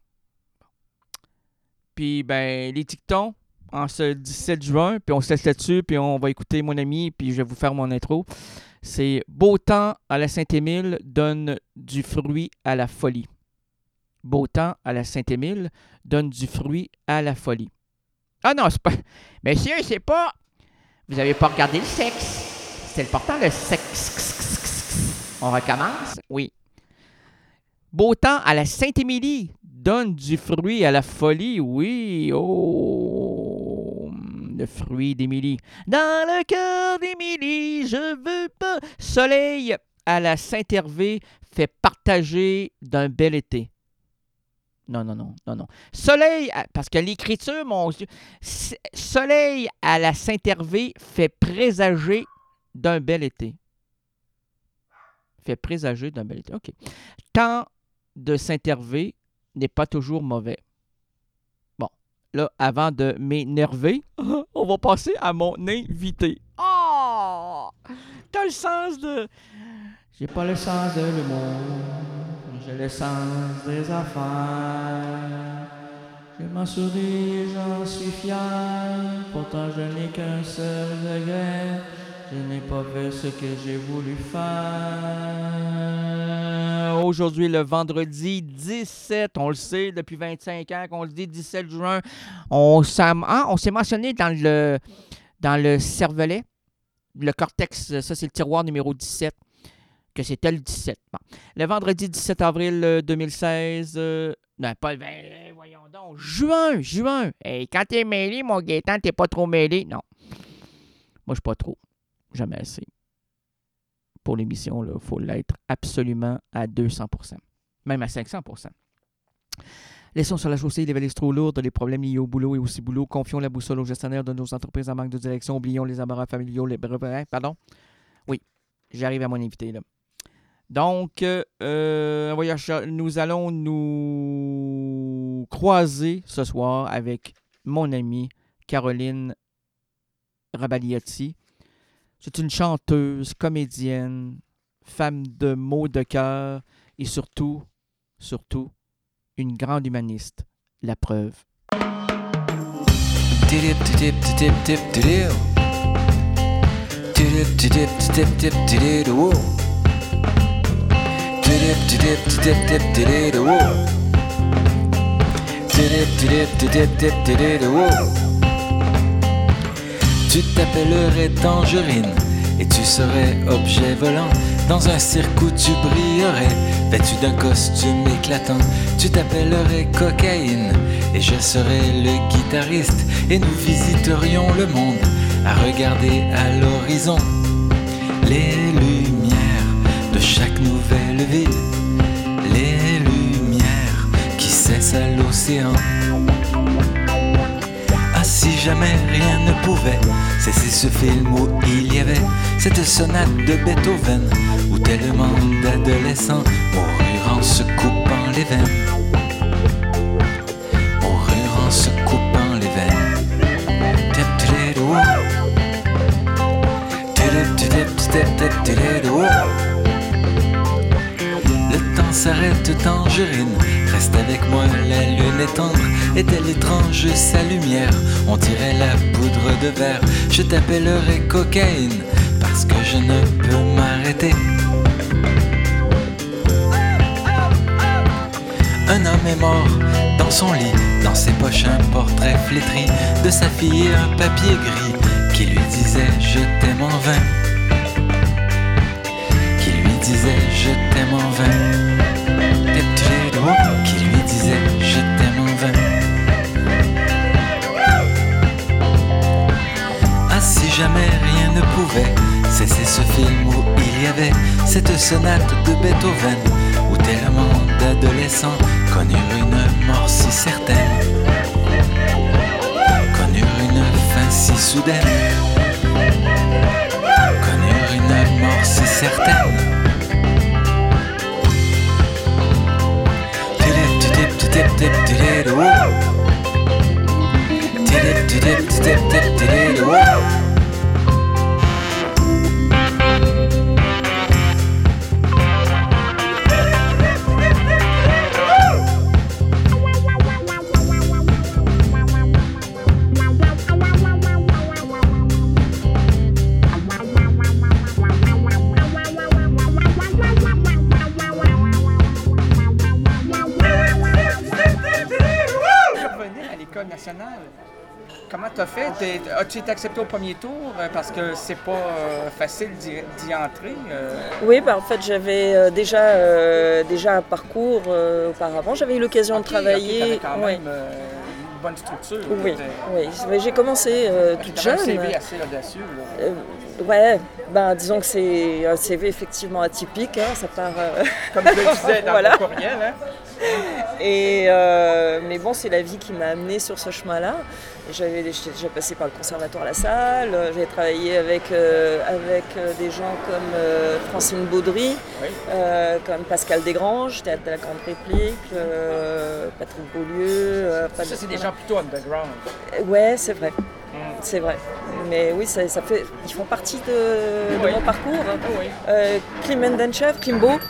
Puis, ben, les dictons, en ce dix-sept juin, puis on se laisse là-dessus, puis on va écouter mon ami, puis je vais vous faire mon intro. C'est « Beau temps à la Saint-Émile donne du fruit à la folie. » Beau temps à la Saint-Émile donne du fruit à la folie. Ah non, c'est pas... Monsieur, c'est pas... Vous n'avez pas regardé le sexe. C'est important, le sexe. On recommence? Oui. Beau temps à la Sainte-Émilie donne du fruit à la folie. Oui. Oh, le fruit d'Émilie. Dans le cœur d'Émilie, je veux pas. Soleil à la Saint-Hervé fait partager d'un bel été. Non, non, non, non, non. Soleil, à, parce que l'écriture, mon Dieu. Soleil à la Saint-Hervé fait présager d'un bel été. Fait présager d'un bel été. OK. Temps de Saint-Hervé n'est pas toujours mauvais. Bon, là, avant de m'énerver, on va passer à mon invité. Oh! T'as le sens de... J'ai pas le sens de l'humour. J'ai le sens des affaires. Je m'en souris, j'en suis fier. Pourtant, je n'ai qu'un seul regret. Je n'ai pas fait ce que j'ai voulu faire. Aujourd'hui, le vendredi dix-sept, on le sait depuis vingt-cinq ans qu'on le dit, dix-sept juin, on, hein, on s'est mentionné dans le, dans le cervelet, le cortex, ça c'est le tiroir numéro dix-sept, que c'était le dix-sept. Bon. Le vendredi dix-sept avril deux mille seize, euh, non, pas le vingt, voyons donc, juin, juin. Hey, quand t'es mêlé, mon Gaétan, t'es pas trop mêlé. Non, moi je suis pas trop. Jamais assez. Pour l'émission, il faut l'être absolument à deux cents pour cent. Même à cinq cents pour cent. Laissons sur la chaussée les valises trop lourdes, les problèmes liés au boulot et au ciboulot. Confions la boussole aux gestionnaires de nos entreprises en manque de direction. Oublions les embarras familiaux. Les... Pardon? Oui, j'arrive à mon invité, là. Donc, euh, voyage, nous allons nous croiser ce soir avec mon amie Caroline Rabagliotti. C'est une chanteuse, comédienne, femme de mots de cœur et surtout, surtout, une grande humaniste. La preuve. Tu t'appellerais Tangerine et tu serais objet volant dans un cirque où tu brillerais, vêtu d'un costume éclatant. Tu t'appellerais Cocaïne et je serais le guitariste, et nous visiterions le monde à regarder à l'horizon les lumières de chaque nouvelle ville, les lumières qui cessent à l'océan. Ah, si jamais rien ne pouvait cesser ce film où il y avait cette sonate de Beethoven, où tellement d'adolescents moururent en se coupant les veines, moururent en se coupant les veines. Le temps s'arrête, Tangerine, reste avec moi, la lune est tendre, est-elle étrange sa lumière? On dirait la poudre de verre. Je t'appellerai Cocaïne parce que je ne peux m'arrêter. Un homme est mort dans son lit, dans ses poches un portrait flétri de sa fille et un papier gris qui lui disait je t'aime en vain, qui lui disait je t'aime en vain, qui lui disait je t'aime en vain. Ah, si jamais rien ne pouvait cesser ce film où il y avait cette sonate de Beethoven, où tellement d'adolescents connurent une mort si certaine, connurent une fin si soudaine, connurent une mort si certaine. Comment t'as fait? T'es, as-tu été accepté au premier tour? Parce que c'est pas euh, facile d'y, d'y entrer. Euh... Oui, bah, en fait, j'avais euh, déjà, euh, déjà un parcours euh, auparavant. J'avais eu l'occasion okay, de travailler. Okay, quand même, oui. euh, une bonne structure. Oui, oui. Mais j'ai commencé euh, toute jeune. Un C V assez audacieux. Là. Euh, ouais, ben, disons que c'est un C V effectivement atypique. Hein, ça part. Euh... Comme je le disais dans voilà. le courriel. Hein? Et euh, mais bon, c'est la vie qui m'a amenée sur ce chemin-là. J'avais, j'étais déjà passée par le Conservatoire La Salle, j'ai travaillé avec, euh, avec des gens comme euh, Francine Baudry, oui. euh, comme Pascal Desgranges, Théâtre de la Grande Réplique, euh, Patrick Beaulieu. Euh, ça, c'est des gens plutôt underground. Ouais, c'est vrai. Mm. C'est vrai. Mais oui, ça, ça fait, ils font partie de, oui. de mon parcours. Oui. Euh, Klim Mendenchev, Klimbo.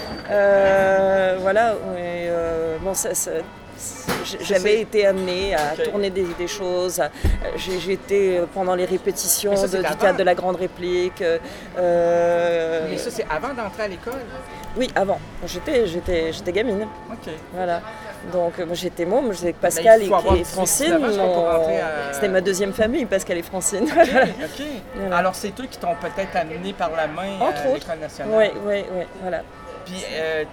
Euh, voilà. Et, euh, bon, ça, ça, j'avais été amenée à okay. tourner des, des choses. J'ai, j'ai été pendant les répétitions ça, de, du Théâtre de la Grande Réplique. Euh... Mais ça, c'est avant d'entrer à l'école? Oui, avant. J'étais, j'étais, j'étais gamine. OK. Voilà. Donc, moi, j'étais môme, j'étais avec Pascal et, et Francine. Mon... À... C'était ma deuxième famille, Pascal et Francine. OK, OK. Voilà. Alors, c'est eux qui t'ont peut-être amené par la main Entre à autres. l'École nationale. Oui, oui, oui, voilà. Puis, euh,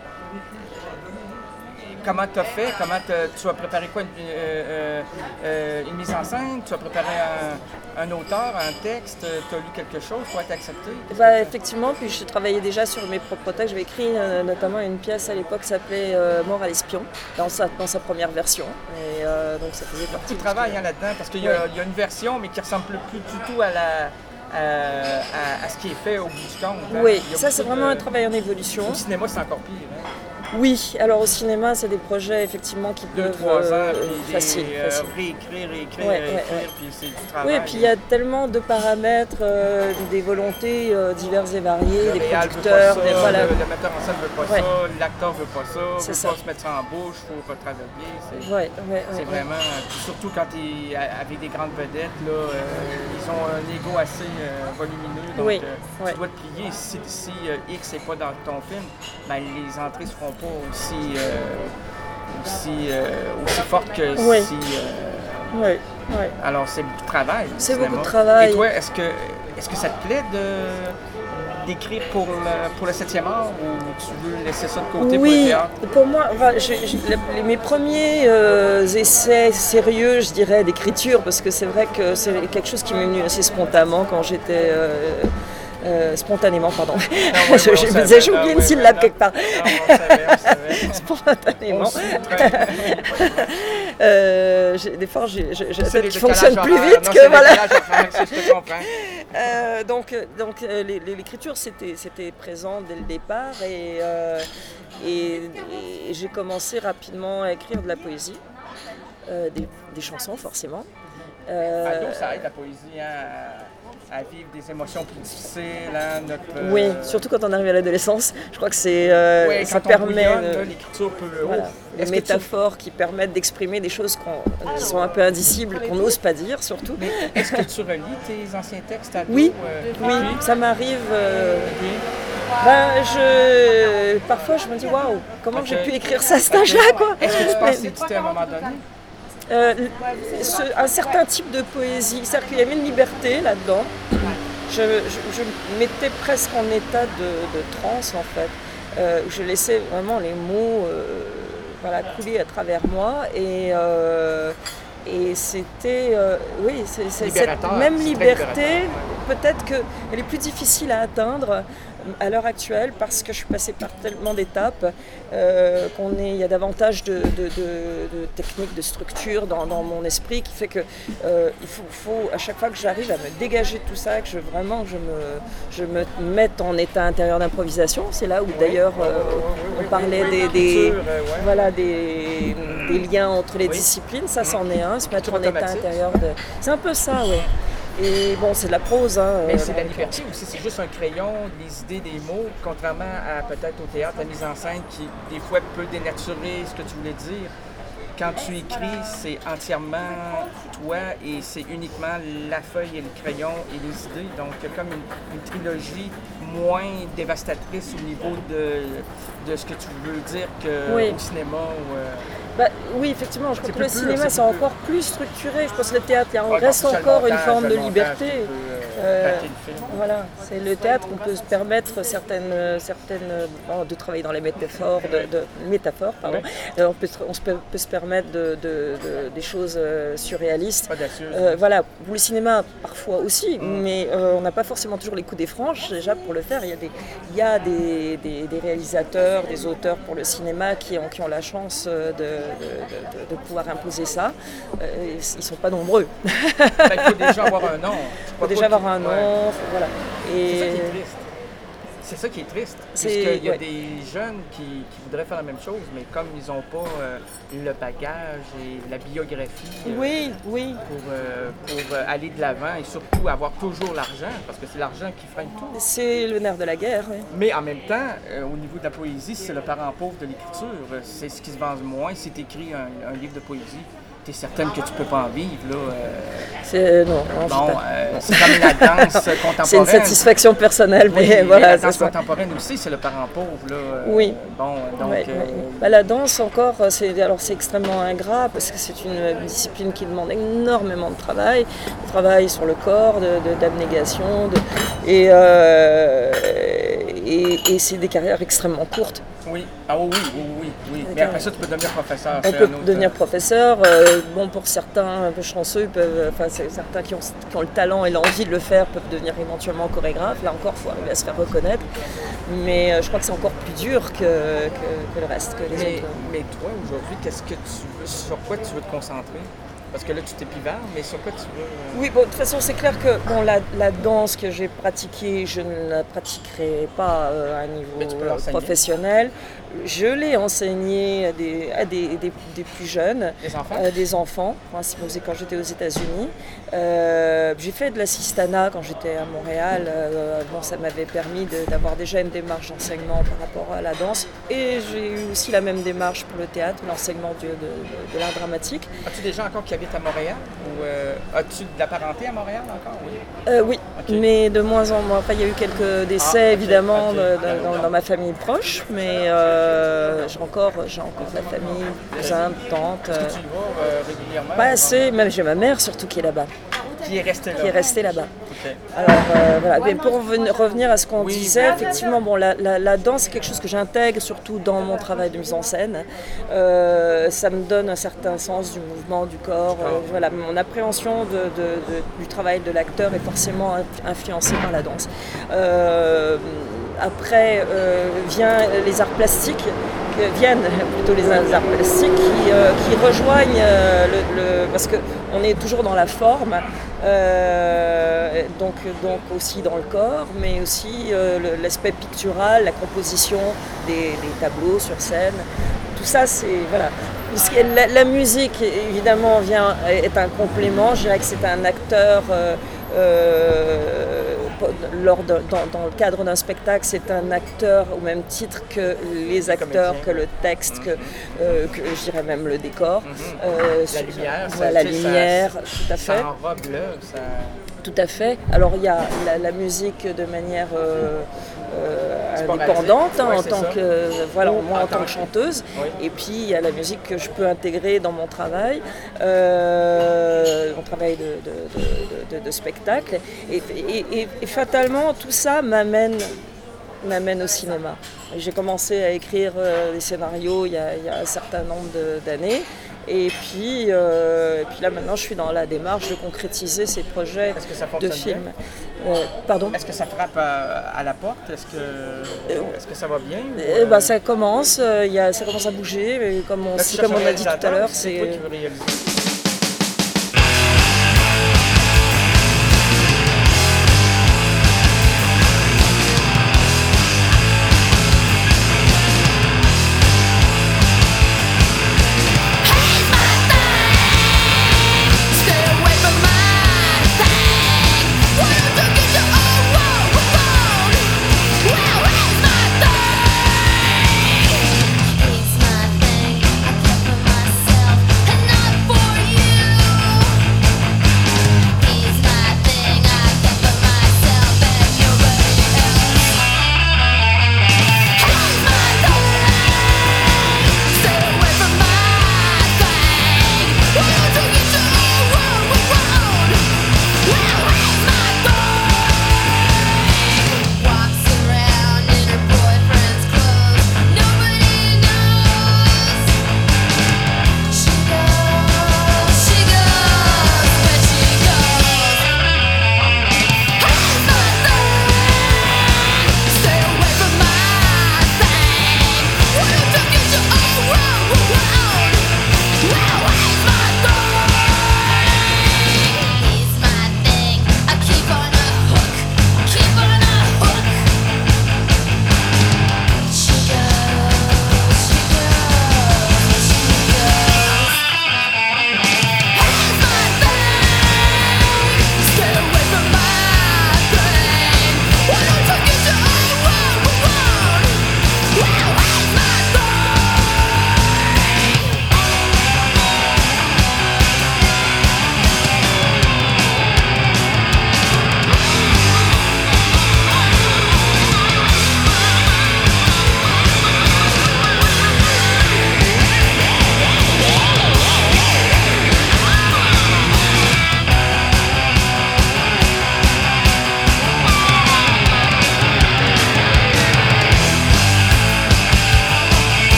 comment tu as fait? Comment tu as préparé quoi? Une, euh, euh, une mise en scène? Tu as préparé un, un auteur, un texte? Tu as lu quelque chose pour être accepté? Bah, effectivement, puis je travaillais déjà sur mes propres textes. J'avais écrit euh, notamment une pièce à l'époque qui s'appelait euh, Mort à l'espion, dans sa, dans sa première version. Et euh, donc ça faisait partie. Tu travailles hein, là-dedans, parce qu'il y, ouais. y a une version, mais qui ressemble plus du tout à la... Euh, à, à ce qui est fait au bout du compte. Hein. Oui, ça c'est vraiment de... un travail en évolution. Au cinéma, c'est encore pire. Hein. Oui, alors au cinéma, c'est des projets effectivement qui Deux, peuvent... trois ans, euh, puis facile, des, euh, facile. réécrire, réécrire, Ouais, réécrire, ouais, ouais. puis c'est du travail. Oui, et puis il y a tellement de paramètres, euh, des volontés euh, diverses et variées, Le des réal producteurs, veut pas ça, des, voilà. le, le metteur en scène veut pas Ouais. ça, l'acteur veut pas ça, C'est veut ça. pas se mettre ça en bouche, faut retravailler. C'est, Ouais, ouais, ouais, c'est ouais. vraiment, puis surtout quand t'es avec des grandes vedettes, là, euh, ils ont un ego assez euh, volumineux, donc Oui, euh, ouais. tu dois te plier. Si, si euh, X n'est pas dans ton film, ben, les entrées ne seront pas aussi, euh, aussi, euh, aussi fortes que Oui. si... euh, Ouais, ouais. alors, c'est beaucoup de travail. le C'est cinéma. beaucoup de travail. Et toi, est-ce que, est-ce que ça te plaît de, d'écrire pour le, pour le septième art ou tu veux laisser ça de côté pour le Oui, théâtre? pour moi, enfin, je- je- les- mes premiers euh, essais sérieux, je dirais, d'écriture, parce que c'est vrai que c'est quelque chose qui m'est venu assez spontanément quand j'étais... euh, euh, spontanément, pardon. Ah ouais, je ouais, je on me savait. disais, j'ai Ah oublié ouais, une syllabe ouais, quelque part. non, on savait, on savait. Spontanément. On suit très- Euh, j'ai- des fois, j'ai j'ai- j'ai la C'est tête les qui décalages fonctionne plus horaires. vite Non, que c'est voilà. les décalages horaires, ça, je te comprends. Euh, donc, euh, donc euh, les- les- l'écriture, c'était, c'était présent dès le départ et, euh, et, et j'ai commencé rapidement à écrire de la poésie, euh, des, des chansons forcément. Euh, Ado, ça aide la poésie hein, à, à vivre des émotions plus difficiles. Hein, notre, euh, Oui, surtout quand on arrive à l'adolescence, je crois que c'est, euh, ouais, ça quand on permet bouillonne, euh, là, l'écriture peut... voilà, Oh, des est-ce que tu- métaphores qui permettent d'exprimer des choses qu'on- qui sont un peu indicibles, qu'on n'ose pas dire surtout. Mais est-ce que tu relis tes anciens textes à Oui, euh, oui, depuis? ça m'arrive. euh, Depuis? ben, je, parfois, je me dis waouh, comment Ok. j'ai pu écrire ça à cet âge-là, quoi. Est-ce que tu penses Mais- que c'était à un moment donné? Euh, ce- un certain type de poésie, c'est-à-dire qu'il y avait une liberté là-dedans. Je, je- je me mettais presque en état de, de transe en fait. Euh, où je laissais vraiment les mots euh, voilà, couler à travers moi et, euh, et c'était, euh, oui, c'est, c'est- cette Libérateur, même c'est très liberté, libérateur, peut-être qu'elle est plus difficile à atteindre à l'heure actuelle parce que je suis passée par tellement d'étapes euh, qu'on est, il y a davantage de, de, de- de techniques, de structures dans, dans mon esprit qui fait que euh, il faut, faut à chaque fois que j'arrive à me dégager de tout ça, que je vraiment je me, je me mette en état intérieur d'improvisation. C'est là où d'ailleurs euh, on parlait des, des- L'écriture, euh, ouais. voilà, des, des liens entre les Oui. disciplines, ça c'en est un, se mettre en L'écriture état automatique. intérieur de... C'est un peu ça, oui. Et bon, c'est de la prose, hein. Mais euh, c'est de la donc, liberté aussi, c'est juste un crayon, des idées, des mots, contrairement à peut-être au théâtre, la mise en scène qui des fois peut dénaturer ce que tu voulais dire. Quand tu écris, c'est entièrement toi et c'est uniquement la feuille et le crayon et les idées. Donc, il y a comme une, une trilogie moins dévastatrice au niveau de, de ce que tu veux dire qu'au Oui. cinéma. Ou, euh, Bah, oui, effectivement, je crois C'est que le plus pur, cinéma, c'est c'est plus encore plus structuré. Je pense que le théâtre, il y a- ouais, reste donc, c'est le encore une montage, forme le de montage liberté. qui peut, euh, Euh, baquer le film. Voilà, c'est le théâtre qu'on peut se permettre certaines, certaines, bon, de travailler dans les métaphores, de, de- métaphores, pardon. Euh, on peut, se- on se peut, peut se permettre de, de- de- des choses euh, surréalistes. Audacieuse. Euh, voilà, pour le cinéma parfois aussi, mais euh, on n'a pas forcément toujours les coups des franges déjà pour le faire. Il y a des, il y a des, des- des réalisateurs, des auteurs pour le cinéma qui ont, qui ont la chance euh, de, de- de- de pouvoir imposer ça. Euh, ils ne sont pas nombreux. Il Ben, il faut déjà avoir un nom. faut déjà avoir un nom. Ouais. Voilà. C'est Et ça qui est triste. C'est ça qui est triste. C'est- Puisqu'il y a ouais. des jeunes qui, qui voudraient faire la même chose, mais comme ils n'ont pas euh, le bagage et la biographie euh, oui, oui. pour, euh, pour euh, aller de l'avant et surtout avoir toujours l'argent, parce que c'est l'argent qui freine tout. C'est le nerf de la guerre. Oui. Mais en même temps, euh, au niveau de la poésie, c'est le parent pauvre de l'écriture. C'est ce qui se vend moins. Si tu écris un, un livre de poésie, tu es certaine que tu peux pas en vivre. Là, euh, C'est, non, non, bon, c'est pas- euh, c'est comme la danse contemporaine. c'est une satisfaction personnelle, mais Oui, mais voilà, la c'est danse ça. contemporaine aussi, c'est le parent pauvre. Là. Euh, Oui. Bon, donc. Ouais, euh, ouais. Bah, la danse encore, c'est, alors c'est extrêmement ingrat parce que c'est une discipline qui demande énormément de travail, de travail sur le corps, de, de- d'abnégation, de- et, euh, et, et c'est des carrières extrêmement courtes. Oui. Ah oui, oui, oui, oui, oui. Mais après ça, tu peux devenir professeur. On c'est peut un autre- devenir professeur. euh, bon, pour certains un peu chanceux, ils peuvent, enfin, c'est- certains qui ont, qui ont le talent et l'envie de le faire peuvent devenir éventuellement chorégraphe. Là encore, il faut arriver à se faire reconnaître. Mais euh, je crois que c'est encore plus dur que, que, que le reste, que les Mais, autres. mais toi, aujourd'hui, qu'est-ce que tu veux, sur quoi tu veux te concentrer? Parce que là, tu t'es pivert, mais sur quoi tu veux... euh, Oui, bon, de toute façon, c'est clair que bon, la, la danse que j'ai pratiquée, je ne la pratiquerai pas euh, à un niveau Mais tu peux euh, l'enseigner. professionnel. je l'ai enseigné à des, à des, des, des plus jeunes, Des enfants? euh, des enfants, principalement quand j'étais aux États-Unis. Euh, j'ai fait de l'assistanat quand j'étais à Montréal. Euh, bon, ça m'avait permis de, d'avoir déjà une démarche d'enseignement par rapport à la danse. Et j'ai eu aussi la même démarche pour le théâtre, l'enseignement de, de, de, de l'art dramatique. As-tu des gens encore qui habitent à Montréal? Ou euh, as-tu de la parenté à Montréal encore? Oui. Euh, oui, Ok. mais de moins en moins. Après, il y a eu quelques décès, Ah, ok, évidemment, ok. de- de- dans, dans ma famille proche, mais euh, j'ai encore, j'ai encore de la famille, cousins, tantes. Est-ce euh, que tu y vas euh, régulièrement? Pas assez, même j'ai ma mère surtout qui est là-bas, Qui est resté là? qui est restée là-bas. Ok. Alors euh, voilà, mais pour reven- revenir à ce qu'on Oui. disait, effectivement, bon, la, la- la danse c'est quelque chose que j'intègre surtout dans mon travail de mise en scène. Euh, ça me donne un certain sens du mouvement, du corps. Euh, voilà, mon appréhension de, de- de- du travail de l'acteur est forcément inf- influencée par la danse. Euh, après euh, vient les arts plastiques, que viennent plutôt les arts plastiques qui, euh, qui rejoignent euh, le, le- parce que on est toujours dans la forme. Euh, donc, donc aussi dans le corps, mais aussi euh, le- l'aspect pictural, la composition des, des tableaux sur scène. Tout ça, c'est voilà. Parce que La, la musique, évidemment, vient est un complément. Je dirais que c'est un acteur. Euh, euh, lors de- dans, dans le cadre d'un spectacle, c'est un acteur au même titre que les acteurs, comédien. que le texte, que, euh, que je dirais même le décor. Mhm. Euh, La lumière, ça- voilà, la tu sais, ça- lumière, tout à fait. Ça enrobe l'œuvre, ça... Tout à fait. Alors il y a la, la musique de manière euh, euh, Sporadique. indépendante, hein, Ouais, en c'est tant ça. que voilà, Ou moi en en tant tant que que- chanteuse. Oui. Et puis il y a la musique que je peux intégrer dans mon travail, euh, mon travail de, de, de- de- de spectacle. Et, et- et- et fatalement tout ça m'amène m'amène au cinéma. Et j'ai commencé à écrire euh, des scénarios il y a, il y a un certain nombre de- d'années. Et puis, euh, et puis là maintenant je suis dans la démarche de concrétiser ces projets Est-ce que ça de fonctionne films. bien? Euh, pardon Est-ce que ça frappe à, à la porte? Est-ce que, est-ce que ça va bien? ou, Eh euh, ben, ça commence, euh, il y a, ça commence à bouger, mais comme on, là, tu comme cherches on un a dit tout à réalisateur, l'heure, c'est c'est toi qui veux réaliser. Stay away from my thing. Why don't you get your own road? Well, it's my thing. It's my thing. I kept for myself and not for you.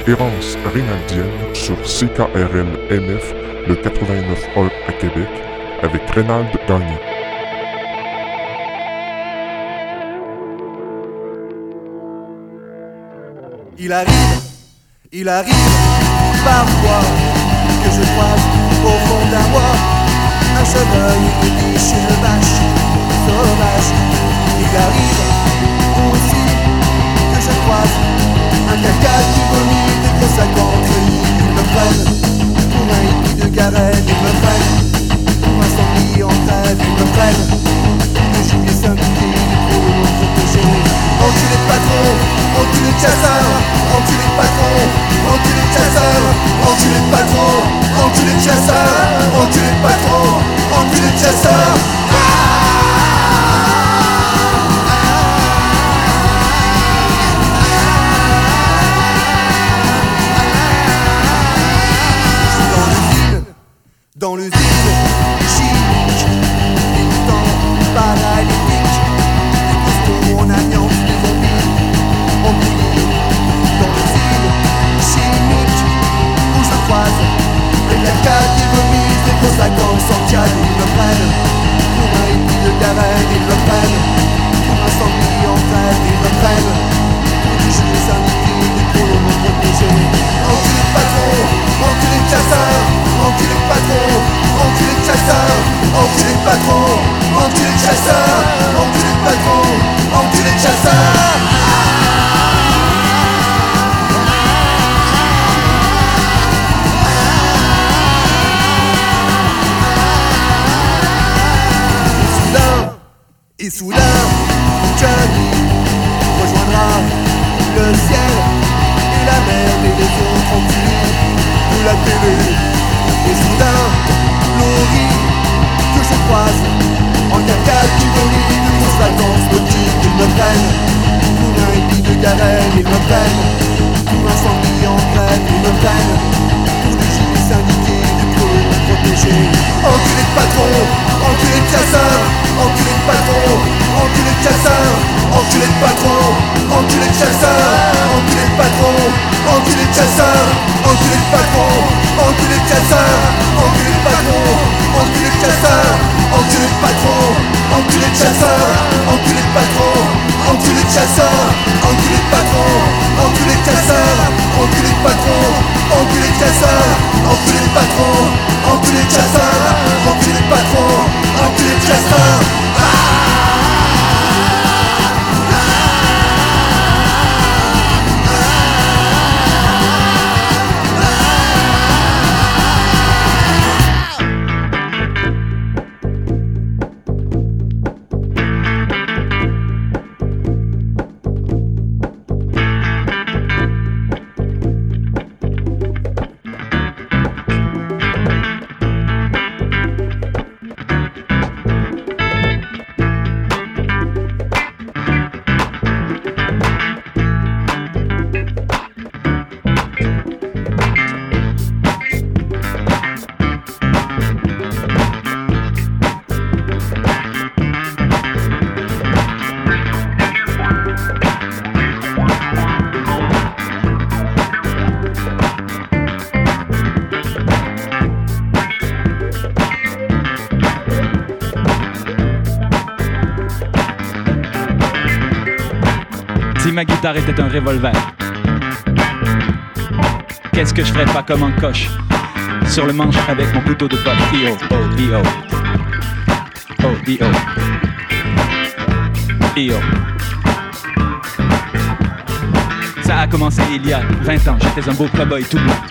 Errance Rénaldienne sur C K R L M F, le quatre-vingt-neuf un à Québec, avec Rénald Gagné. Il arrive, il arrive, parfois, que je croise au fond d'un bois un chevreuil et une biche, une vache sauvage. Il arrive aussi que je croise un cacal qui vomit des gros sacs entre lui. Ils me prennent pour un hippie de Garenne, ils me prennent pour un sanglier en trêve, ils me prennent pour le gibier syndiqué du pôle protégé. Enculé de patron, enculé de chasseur, enculé de patron, enculé de chasseur, enculé de patron, enculé de chasseur, enculé de patron, enculé de chasseur. Dans l'usine chimique, militant paralytique, des costauds on amiante des zombies, on brille. Dans l'usine chimique, où je croise des caca qui vomissent, des gros sacs en Santiago. Ils me prennent pour un hippie de Garenne, ils me prennent pour un sanglier en trêve, ils me prennent pour du gilet syndiqué, des polos non protégés. Enculé de patron, enculé de chasseur, enculé de patron, enculé de chasseur, enculé de patron, enculé de chasseur, enculé de patron, enculé de chasseur. Et soudain, Johnny rejoindra le ciel et la mer et les eaux tranquilles de la télé. Et soudain, Laurie, que je croise en caca qui vomit de grosses vacances nautiques. Ils me prennent pour un hippie de Garenne, ils me prennent pour un sanglier en grève, ils me prennent pour le gilet syndiqué du pôle protégé. Enculé de patron, enculé de chasseur, enculé de patron, enculé de chasseur, enculé de patron, enculé de chasseur, enculé de patron, enculé de chasseur, enculé de patron, enculé de chasseur, enculé de patron, enculé de chasseur, enculé de patron, enculé de chasseur, enculé de patron, enculé de chasseur, enculé de patron, enculé de chasseur, enculé de patron, enculé de chasseur, enculé de patron, enculé de chasseur, enculé de patron, enculé de chasseur. Si ma guitare était un revolver, qu'est-ce que je ferais pas comme un coche sur le manche avec mon couteau de poche? I O, oh, I O. Oh, I O. I O. Ça a commencé il y a vingt ans, j'étais un beau cow-boy tout blanc.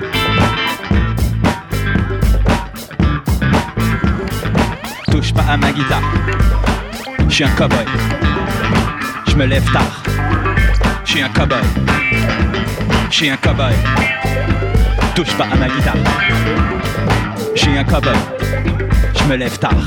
Touche pas à ma guitare, je suis un cow-boy. Je me lève tard, je suis un cow-boy. Je suis un cow-boy. Touche pas à ma guitare, je suis un cow-boy. Je me lève tard.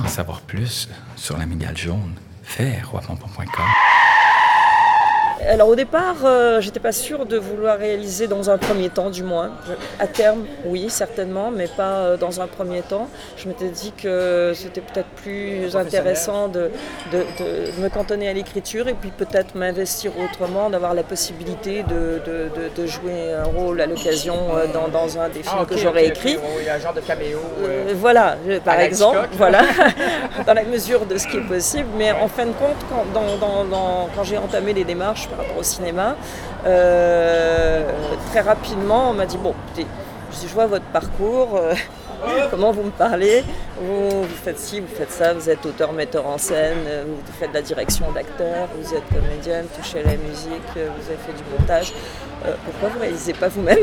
savoir plus sur la migale jaune, fais roi pompon point com. Alors au départ, euh, j'étais pas sûre de vouloir réaliser dans un premier temps, du moins. Je- à terme, oui, certainement, mais pas euh, dans un premier temps. Je m'étais dit que c'était peut-être plus intéressant de, de- de- de me cantonner à l'écriture et puis peut-être m'investir autrement, d'avoir la possibilité de, de- de- de jouer un rôle à l'occasion euh, dans, dans un des films Ah, ok, que j'aurais ok, ok. écrit. Oui, un genre de caméo. euh, Euh, voilà, je- par à la exemple, Hitchcock. voilà, dans la mesure de ce qui est possible. Mais en fin de compte, quand, dans- dans- dans- quand j'ai entamé les démarches par rapport au cinéma, euh, très rapidement, on m'a dit, bon, écoutez, je je vois votre parcours, euh, comment vous me parlez, vous, vous faites ci, vous faites ça, vous êtes auteur, metteur en scène, euh, vous faites de la direction d'acteur, vous êtes comédienne, touchez à la musique, euh, vous avez fait du montage. Euh, pourquoi vous ne réalisez pas vous-même?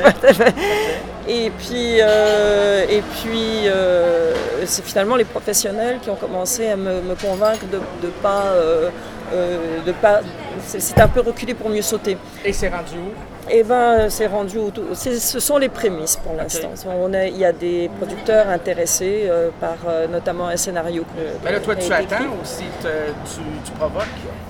Et puis, euh, et puis euh, c'est finalement les professionnels qui ont commencé à me, me convaincre de ne pas... euh, euh, de pas c'est c'est un peu reculer pour mieux sauter. Et c'est rendu où? Eh ben, c'est rendu au tout. c'est- Ce sont les prémices pour l'instant. On a- Il y a des producteurs intéressés euh, par euh, notamment un scénario que. Mais là, toi, qui a tu été attends écrit. aussi, te- tu, tu provoques.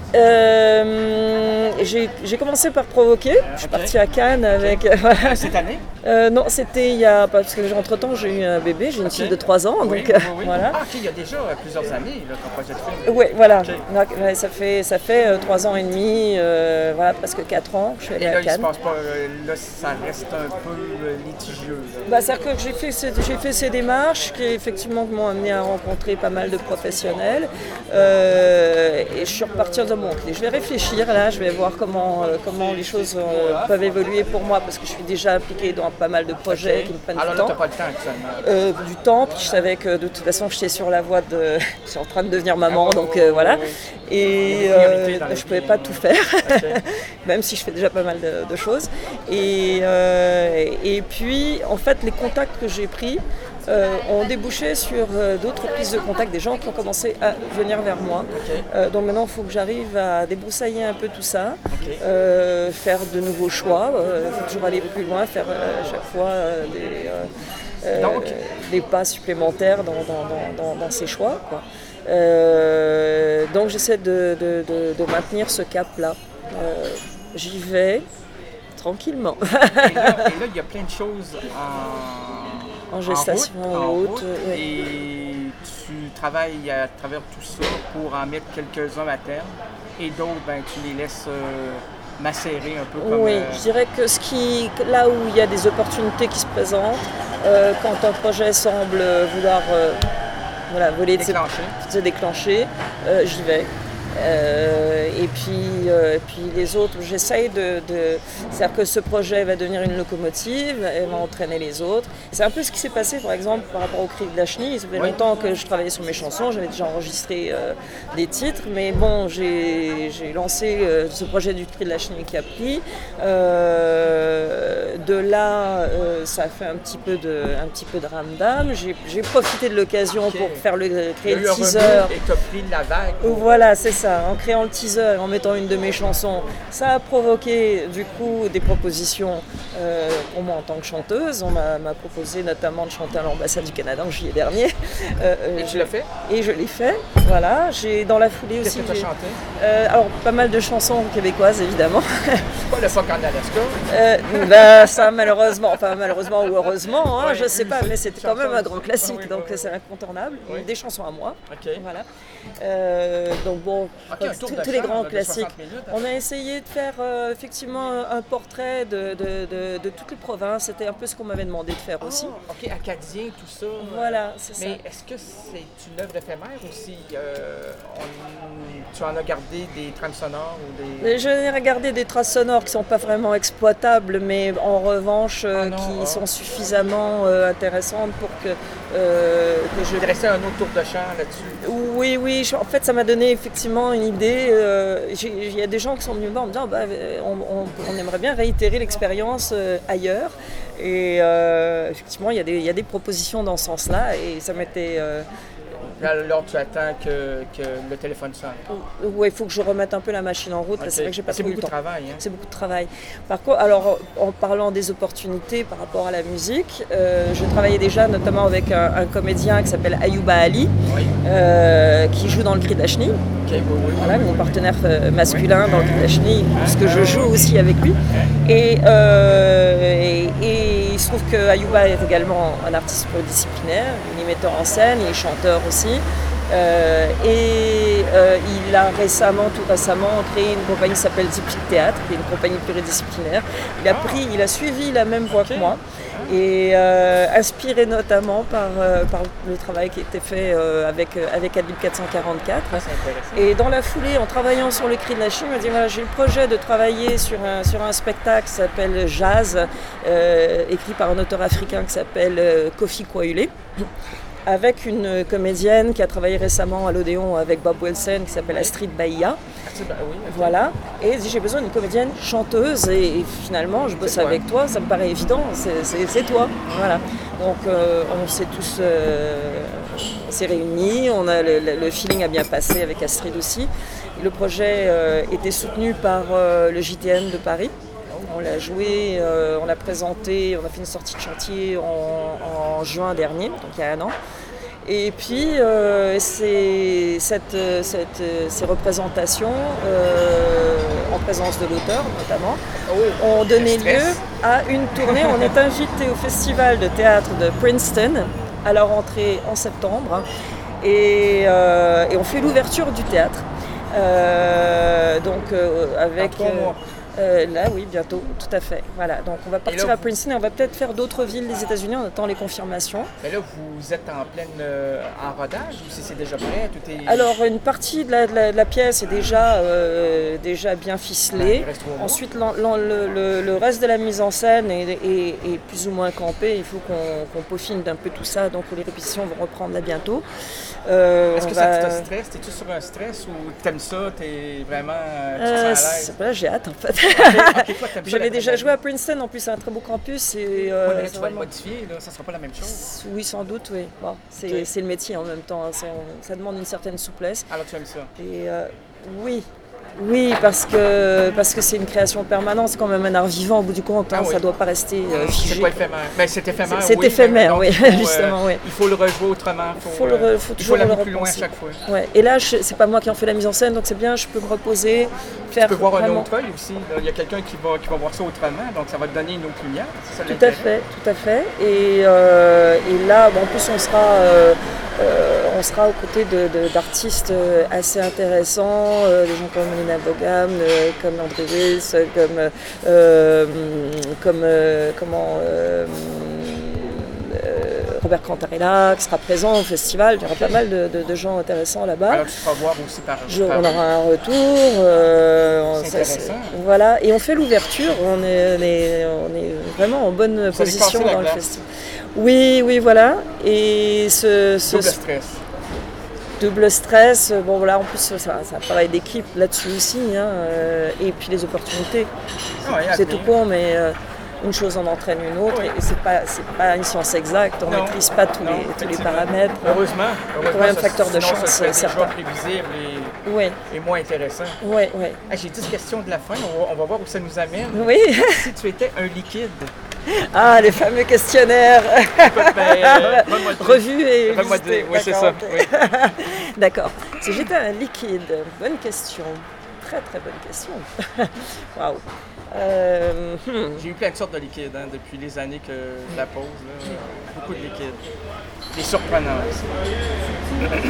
Euh, j'ai j'ai commencé par provoquer. Je suis Ok. partie à Cannes avec. voilà. Cette année? Euh, non, c'était il y a. Parce que entre temps, j'ai eu un bébé, j'ai une Ok. fille de trois ans. Oui, donc oui, euh, oui. voilà. Ah, ok, il y a déjà euh, plusieurs années, là, ton projet de film. Oui, voilà. Ok. Donc, ouais, ça fait, ça fait euh, trois ans et demi, euh, voilà, presque quatre ans que je suis Et allée là, à il se Cannes. passe pas. euh, Là, ça reste un peu euh, litigieux. là. Bah, c'est-à-dire que j'ai fait, ces- j'ai fait ces démarches qui effectivement m'ont amené à rencontrer pas mal de professionnels. Euh, et je suis repartie en disant, bon, ok, je vais réfléchir là, je vais voir comment, euh, comment les choses euh, peuvent évoluer pour moi parce que je suis déjà impliquée dans pas mal de projets qui me prennent Alors du là, temps. t'as pas le temps actuellement. Euh, du temps, puis je savais que de toute façon j'étais sur la voie de. Je suis en train de devenir maman, Ah, donc oui, euh, oui, voilà. oui, Et Il y a des priorités euh, dans la je pouvais vie. pas tout faire, Ok. même si je fais déjà pas mal de, de choses. Et, euh, et puis, en fait, les contacts que j'ai pris euh, ont débouché sur euh, d'autres prises de contact, des gens qui ont commencé à venir vers moi. Euh, donc maintenant, il faut que j'arrive à débroussailler un peu tout ça, Ok. euh, faire de nouveaux choix, il faut toujours aller plus loin, faire euh, à chaque fois euh, des, euh, euh, Donc- des pas supplémentaires dans, dans, dans, dans, dans ces choix, quoi. Euh, donc j'essaie de, de, de, de maintenir ce cap-là. Euh, J'y vais tranquillement. Et là, et là, il y a plein de choses en, En gestation, route, en en route, route, oui. Et tu travailles à travers tout ça pour en mettre quelques-uns à terme. Et d'autres, ben, tu les laisses euh, macérer un peu comme... Oui, euh, je dirais que ce qui, là où il y a des opportunités qui se présentent, euh, quand un projet semble vouloir euh, voilà, voler de ses déclencher. se déclencher, euh, j'y vais. Euh, et puis, euh, puis les autres, j'essaye de, de... C'est-à-dire que ce projet va devenir une locomotive, elle va entraîner les autres. C'est un peu ce qui s'est passé, par exemple, par rapport au Cri de la Chenille. Ça fait Oui. longtemps que je travaillais sur mes chansons, j'avais déjà enregistré euh, des titres, mais bon, j'ai j'ai lancé euh, ce projet du Cri de la Chenille qui a pris. Euh, de là, euh, ça a fait un petit peu de, un petit peu de ramdam. J'ai j'ai profité de l'occasion Ok. pour faire le, Il y créer a eu le un teaser. remous et tu as pris la vague. pour- Voilà, c'est ça, en créant le teaser et en mettant une de mes chansons, ça a provoqué du coup des propositions euh, pour moi en tant que chanteuse. On m'a m'a proposé notamment de chanter à l'ambassade du Canada en juillet dernier. Euh, euh, Et je- tu l'as fait? Et je l'ai fait, voilà. J'ai dans la foulée Qu'est-ce aussi. que tu as j'ai- chanté? euh, alors pas mal de chansons québécoises évidemment. C'est pas le phoque en Alaska. Euh, bah, ça malheureusement, enfin malheureusement ou heureusement, hein, Ouais, je sais une pas, mais petite c'était quand même chanson. un grand classique, Oui, oui, donc oui. c'est incontournable. Oui. Des chansons à moi, OK. voilà. Euh, donc bon, OK, un tour tous de tous les chant, grands de classiques. soixante minutes, hein. On a essayé de faire euh, effectivement un portrait de, de, de, de toutes les provinces. C'était un peu ce qu'on m'avait demandé de faire aussi. Ah, OK, acadien, tout ça. Voilà, c'est ça. Mais est-ce que c'est une œuvre éphémère ou si euh, on- tu en as gardé des trames sonores ou des... Mais je n'ai regardé des traces sonores qui ne sont pas vraiment exploitables, mais en revanche euh, Ah non, qui ah. sont suffisamment euh, intéressantes pour que, euh, que je Dresser un autre tour de chant là-dessus. Oui, oui, je- en fait, ça m'a donné effectivement une idée. euh, j'ai- Il y a des gens qui sont venus me voir en me disant bah, euh, on, on- on aimerait bien réitérer l'expérience euh, ailleurs. Et euh, effectivement, il y, a des, il y a des propositions dans ce sens-là. Et ça m'était. euh, Alors, tu attends que, que le téléphone sonne. Ouais, il faut que je remette un peu la machine en route. Là, Ok. c'est vrai que j'ai pas C'est trop eu beaucoup le de temps. travail. Hein? C'est beaucoup de travail. Par contre, alors en parlant des opportunités par rapport à la musique, euh, je travaillais déjà notamment avec un, un comédien qui s'appelle Ayouba Ali, Oui. euh, qui joue dans le Cri de la Chenille. Ok, oui, oui. Voilà, mon partenaire euh, masculin dans le Cri de la Chenille, puisque je joue aussi avec lui. Et, euh, et, et il se trouve que Ayouba est également un artiste pluridisciplinaire, il est metteur en scène, il est chanteur aussi. Euh, et euh, il a récemment, tout récemment, créé une compagnie qui s'appelle Ziplik Théâtre, qui est une compagnie pluridisciplinaire. Il a pris, il a suivi la même voie que moi et euh, inspiré notamment par, euh, par le travail qui a été fait euh, avec, avec Adlib quatre cent quarante-quatre. Ah, c'est intéressant. Et dans la foulée, en travaillant sur le Cri de la Chine, il m'a dit voilà, j'ai le projet de travailler sur un, sur un spectacle qui s'appelle Jazz, euh, écrit par un auteur africain qui s'appelle euh, Kofi Kwaule, avec une comédienne qui a travaillé récemment à l'Odéon avec Bob Wilson qui s'appelle Astrid Bahia. Ah, c'est- bah oui, ok. Voilà. Et il dit j'ai besoin d'une comédienne chanteuse et, et finalement je bosse C'est toi. avec toi, ça me paraît évident, c'est, c'est, c'est toi. Voilà. Donc euh, on s'est tous euh, on s'est réunis, on a le, le- le feeling a bien passé avec Astrid aussi. Le projet euh, était soutenu par euh, le J T N de Paris. On l'a joué, euh, on l'a présenté, on a fait une sortie de chantier en, en juin dernier, donc il y a un an. Et puis euh, c'est, cette, cette, ces représentations, euh, en présence de l'auteur notamment, ont donné le lieu stress. à une tournée. On est invité au festival de théâtre de Princeton à la rentrée en septembre et, euh, et on fait l'ouverture du théâtre. Euh, donc euh, avec... Dans trois mois. Euh, là, oui, bientôt, tout à fait. Voilà, donc on va partir là, à vous- Princeton et on va peut-être faire d'autres villes des États-Unis, on attend les confirmations. Mais là, vous êtes en pleine euh, en rodage ou si c'est déjà prêt? Tout est... Alors, une partie de la, de la- de la pièce est déjà, euh, déjà bien Ouais, ficelée. il reste trois mois. Ensuite, l'en- l'en- le, le- le reste de la mise en scène est, est- est plus ou moins campé. Il faut qu'on qu'on peaufine d'un peu tout ça, donc les répétitions vont reprendre là bientôt. Euh, Est-ce on que va- ça te stresse? T'es-tu sur un stress ou t'aimes ça? T'es vraiment euh, tu te Euh, sens à l'aise? c'est- là, j'ai hâte en fait. Ok, ok, toi, t'aimes ça, J'avais la déjà adrénaline. joué à Princeton, en plus c'est un très beau campus. Et, euh, Ouais, mais là, c'est tu vas le vraiment- modifier, là, ça sera pas la même chose. Oui, sans doute, oui. Bon, c'est Ok. c'est le métier en même temps, hein. Ça, ça demande une certaine souplesse. Alors tu aimes ça? Et euh, oui, oui, parce que parce que c'est une création permanente, c'est quand même un art vivant au bout du compte, hein. Ah oui. Ça doit pas rester euh, figé. C'est pas éphémère. Ben, c'est éphémère, C'est- c'est oui, éphémère, donc oui, il faut, euh, justement, oui. Il faut le rejouer autrement. Il faut, Faut le re- euh, faut il faut toujours l'amener le plus loin à repenser. chaque fois. Ouais. Et là, je- c'est pas moi qui en fais la mise en scène, donc c'est bien, je peux me reposer, faire Tu peux voir un vraiment- autre œil aussi. là. Il y a quelqu'un qui va, qui va voir ça autrement, donc ça va te donner une autre lumière. C'est ça Tout à l'intérêt. fait, tout à fait. Et, euh, et là, bon, en plus, on sera, euh, euh, on sera aux côtés de, de- d'artistes euh, assez intéressants, euh, des gens comme Lena Bogam, euh, comme André Wills, euh, comme, euh, comme euh, comment, euh, euh, Robert Cantarella, qui sera présent au festival. Il y aura pas mal de, de- de gens intéressants là-bas. Alors tu pourras voir aussi par. Je- par- on aura un retour. euh, on- C'est ça, intéressant. voilà, et on fait l'ouverture. On est, on est, on est vraiment en bonne Vous allez position casser la dans le glace. festival. Oui, oui, voilà. Et ce, ce- Double stress. double stress, bon voilà, en plus ça, ça a un travail d'équipe là-dessus aussi, hein, euh, et puis les opportunités. Ah ouais, C'est à tout venir. con, mais euh, une chose en entraîne une autre, Oui. et c'est pas, c'est pas une science exacte, on ne Non, maîtrise pas tous, non, les, tous les effectivement. paramètres. Heureusement. quand heureusement même ça- facteur de sinon, chance, ça serait déjà certain. prévisible et, Oui, et moins intéressant. oui, oui. Ah, j'ai dix questions de la fin, on va, on va voir où ça nous amène. Oui. Si tu étais un liquide, Ah, les fameux questionnaires ben, donne-moi le- revus et donne-moi le- visités. oui, c'est D'accord, ça. ok. oui. D'accord. Si j'étais un liquide, bonne question. Très très bonne question. Waouh. Euh, hmm. J'ai eu plein de sortes de liquides hein, depuis les années que je la pose. Là. Beaucoup de liquides. Des surprenants aussi.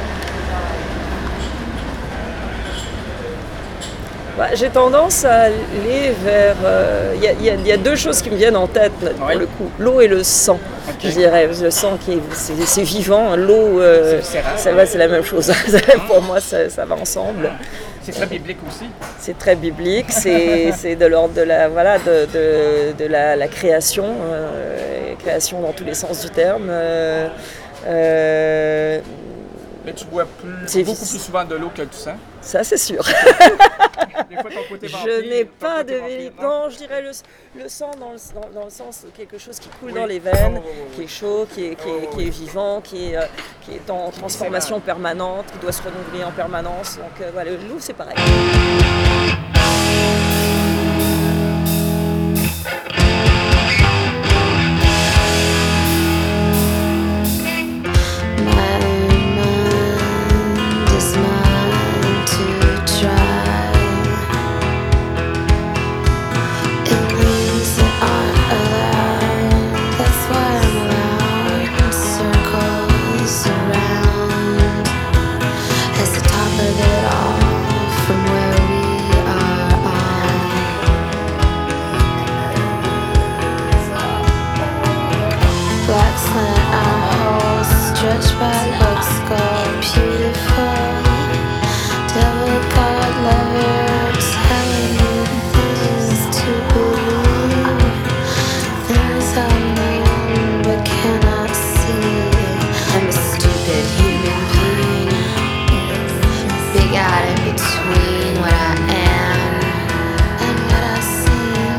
Bah, j'ai tendance à aller vers... Il y, a- y a- y a deux choses qui me viennent en tête pour Oui. le coup. L'eau et le sang, Ok. je dirais. Le sang, qui est, c'est, c'est vivant. L'eau, euh, C'est viscéral. ça va, c'est la même chose. Pour moi, ça, ça va ensemble. C'est très biblique aussi. C'est très biblique, c'est, c'est de l'ordre de la, voilà, de, de, de la, la création, euh, création dans tous les sens du terme. euh, euh, Mais tu bois plus, C'est beaucoup vis- plus souvent de l'eau que du sang. ça, c'est sûr. des fois, ton côté vampire, Je n'ai ton pas côté de vampire, vérité. non? Non, je dirais le, le sang dans le, dans, dans le sens de quelque chose qui coule Oui. dans les veines, Oh, oh, oh, qui oui. est chaud, qui est, qui est, Oh, oh, qui est oui. vivant, qui est, euh, qui est en transformation permanente, qui doit se renouveler en permanence. Donc euh, voilà, le loup, c'est pareil. My mind is mine to drive in lanes that aren't allowed. That's why I'm allowed in circles around. As the top of it all, from where we are on. Black slant our holes, stretched by hooks, go beautiful. Devil God lover, telling me things to believe, things I've known but cannot see. I'm a stupid human being, big out in between what I am and what I seem.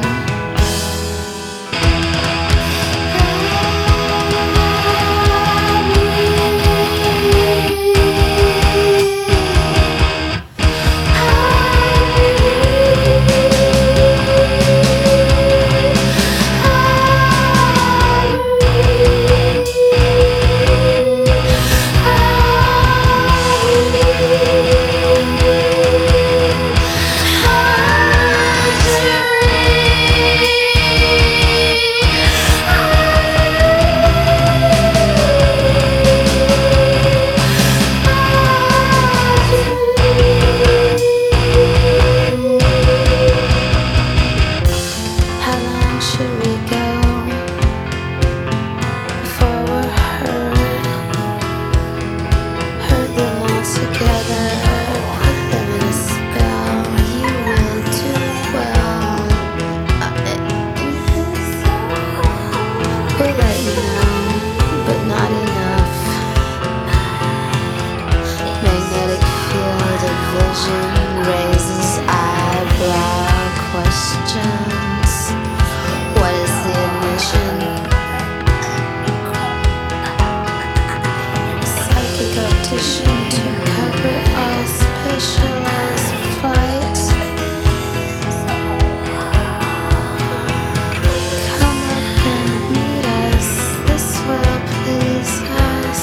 How long should we go before we're heard? Heard them all together, put them in a spell. You will do well. We'll let you know, but not enough. Magnetic field of vision raises eyebrow questions. What is the ignition? Psychic optician to cover all specialized flight. Come up and meet us. This will please us.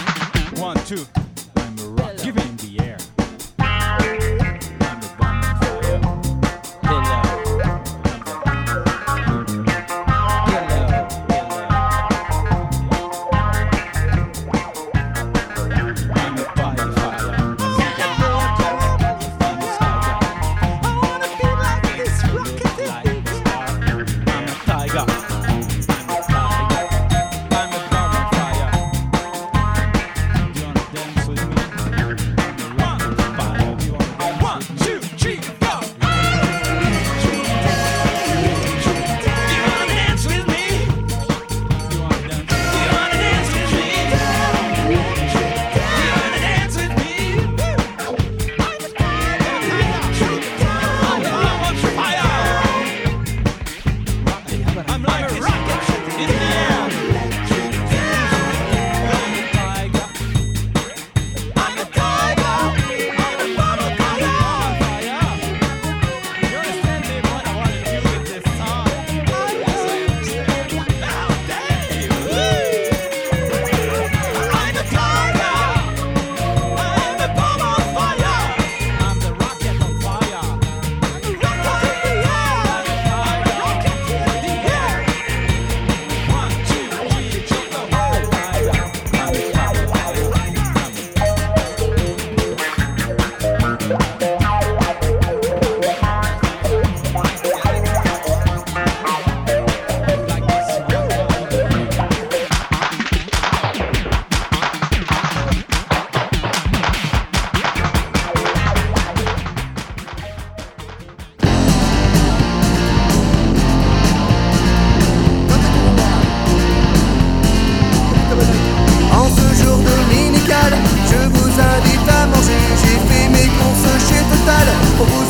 One, two. I'm a rock. Give it in the air. I'm a bomb.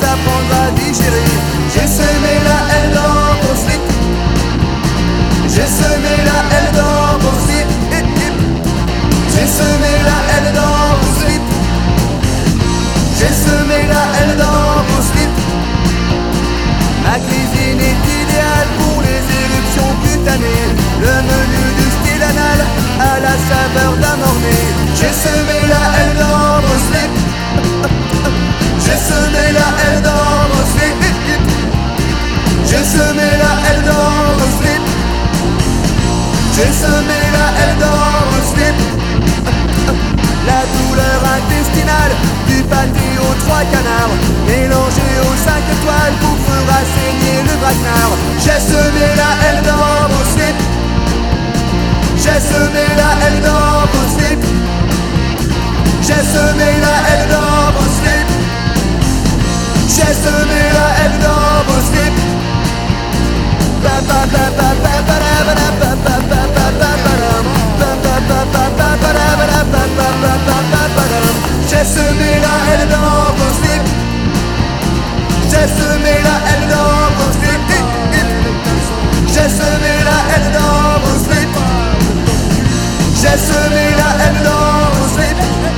s'apprendre à digérer. J'ai semé la haine dans mon slip. J'ai semé la haine dans mon slip. J'ai semé la haine dans mon slip. J'ai semé la haine dans mon slip. Ma cuisine est idéale pour les éruptions cutanées. Le menu du style anal à la saveur d'un orné. J'ai semé la haine dans mon slip. J'ai semé la haine dans mon slip. J'ai semé la haine dans mon slip. J'ai semé la haine dans mon slip. La douleur intestinale du pâté aux trois canards mélangé aux cinq étoiles vous fera saigner le braquenard. J'ai semé la haine dans mon slip. J'ai semé la haine dans mon slip. J'ai semé la haine dans mon slip. J'ai semé la haine dans mon slip. Ba ba ba ba ba ba ba ba ba ba ba ba ba ba. J'ai semé la haine dans mon slip. J'ai semé la haine dans mon slip. J'ai semé la haine dans mon slip. J'ai semé la haine dans mon slip.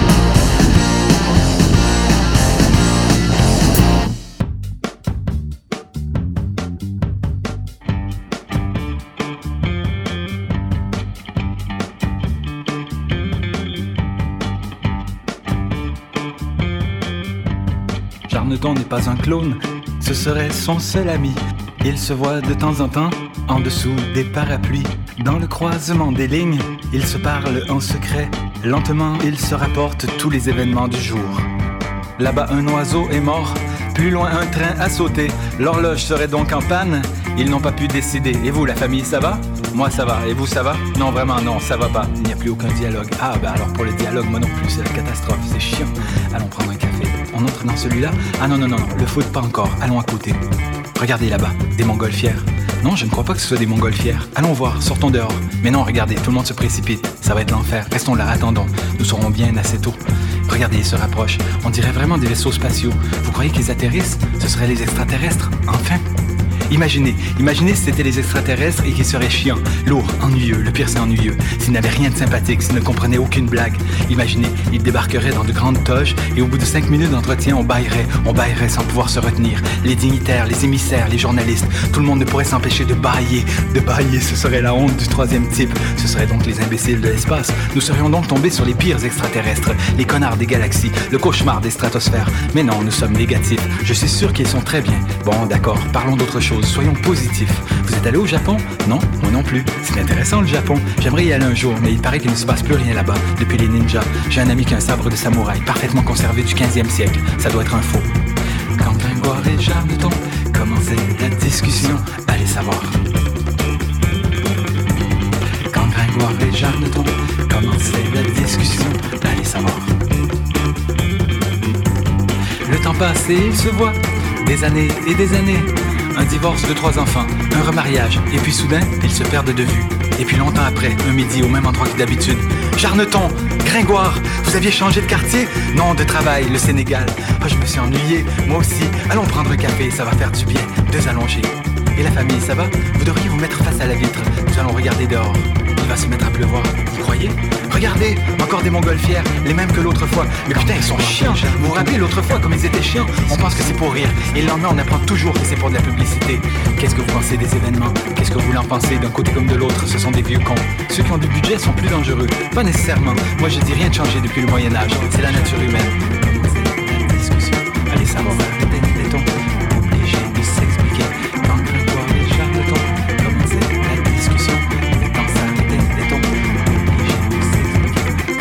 Jarneton n'est pas un clone, ce serait son seul ami. Il se voit de temps en temps, en dessous des parapluies. Dans le croisement des lignes, ils se parlent en secret. Lentement, ils se rapportent tous les événements du jour. Là-bas, un oiseau est mort. Plus loin, un train a sauté. L'horloge serait donc en panne. Ils n'ont pas pu décider. Et vous, la famille, ça va? Moi, ça va. Et vous, ça va? Non, vraiment, non, ça va pas. Il n'y a plus aucun dialogue. Ah, bah alors pour le dialogue, moi non plus, c'est la catastrophe. C'est chiant. Allons prendre un café. On entre dans celui-là? Ah non, non, non, non, le foot pas encore. Allons à côté. Regardez là-bas, des montgolfières. Non, je ne crois pas que ce soit des montgolfières. Allons voir, sortons dehors. Mais non, regardez, tout le monde se précipite. Ça va être l'enfer. Restons là, attendons. Nous serons bien assez tôt. Regardez, ils se rapprochent. On dirait vraiment des vaisseaux spatiaux. Vous croyez qu'ils atterrissent? Ce seraient les extraterrestres? Enfin! Imaginez, imaginez si c'était les extraterrestres et qu'ils seraient chiants, lourds, ennuyeux, le pire c'est ennuyeux, s'ils n'avaient rien de sympathique, s'ils ne comprenaient aucune blague. Imaginez, ils débarqueraient dans de grandes toges et au bout de cinq minutes d'entretien, on baillerait, on baillerait sans pouvoir se retenir. Les dignitaires, les émissaires, les journalistes, tout le monde ne pourrait s'empêcher de bailler. De bailler, ce serait la honte du troisième type. Ce seraient donc les imbéciles de l'espace. Nous serions donc tombés sur les pires extraterrestres, les connards des galaxies, le cauchemar des stratosphères. Mais non, nous sommes négatifs. Je suis sûr qu'ils sont très bien. Bon, d'accord, parlons d'autre chose. Soyons positifs. Vous êtes allé au Japon? Non, moi non plus. C'est intéressant le Japon. J'aimerais y aller un jour, mais il paraît qu'il ne se passe plus rien là-bas depuis les ninjas. J'ai un ami qui a un sabre de samouraï, parfaitement conservé du quinzième siècle. Ça doit être un faux. Quand Gringoire et Jarneton commençaient la discussion, allez savoir. Quand Gringoire et Jarneton commençaient la discussion, allez savoir. Le temps passe et ils se voient, des années et des années. Un divorce de trois enfants, un remariage, et puis soudain, ils se perdent de vue. Et puis longtemps après, un midi au même endroit que d'habitude. Jarneton, Gringoire, vous aviez changé de quartier? Non, de travail, le Sénégal. Oh, je me suis ennuyé, moi aussi. Allons prendre un café, ça va faire du bien. Deux allongés. Et la famille, ça va? Vous devriez vous mettre face à la vitre. Nous allons regarder dehors. Il va se mettre à pleuvoir. Vous croyez? Regardez, encore des montgolfières, les mêmes que l'autre fois. Mais putain, ils sont chiants. Vous vous rappelez l'autre fois comme ils étaient chiants? On pense que c'est pour rire. Et le lendemain, on apprend toujours que c'est pour de la publicité. Qu'est-ce que vous pensez des événements? Qu'est-ce que vous voulez en penser d'un côté comme de l'autre? Ce sont des vieux cons. Ceux qui ont du budget sont plus dangereux. Pas nécessairement. Moi, je dis rien de changé depuis le Moyen-Âge. C'est la nature humaine. La discussion. Allez savoir. Est-on obligé de s'expliquer? Quand Gringoire et Jarneton commençaient la discussion, dans sa tête, est-on obligé de s'expliquer?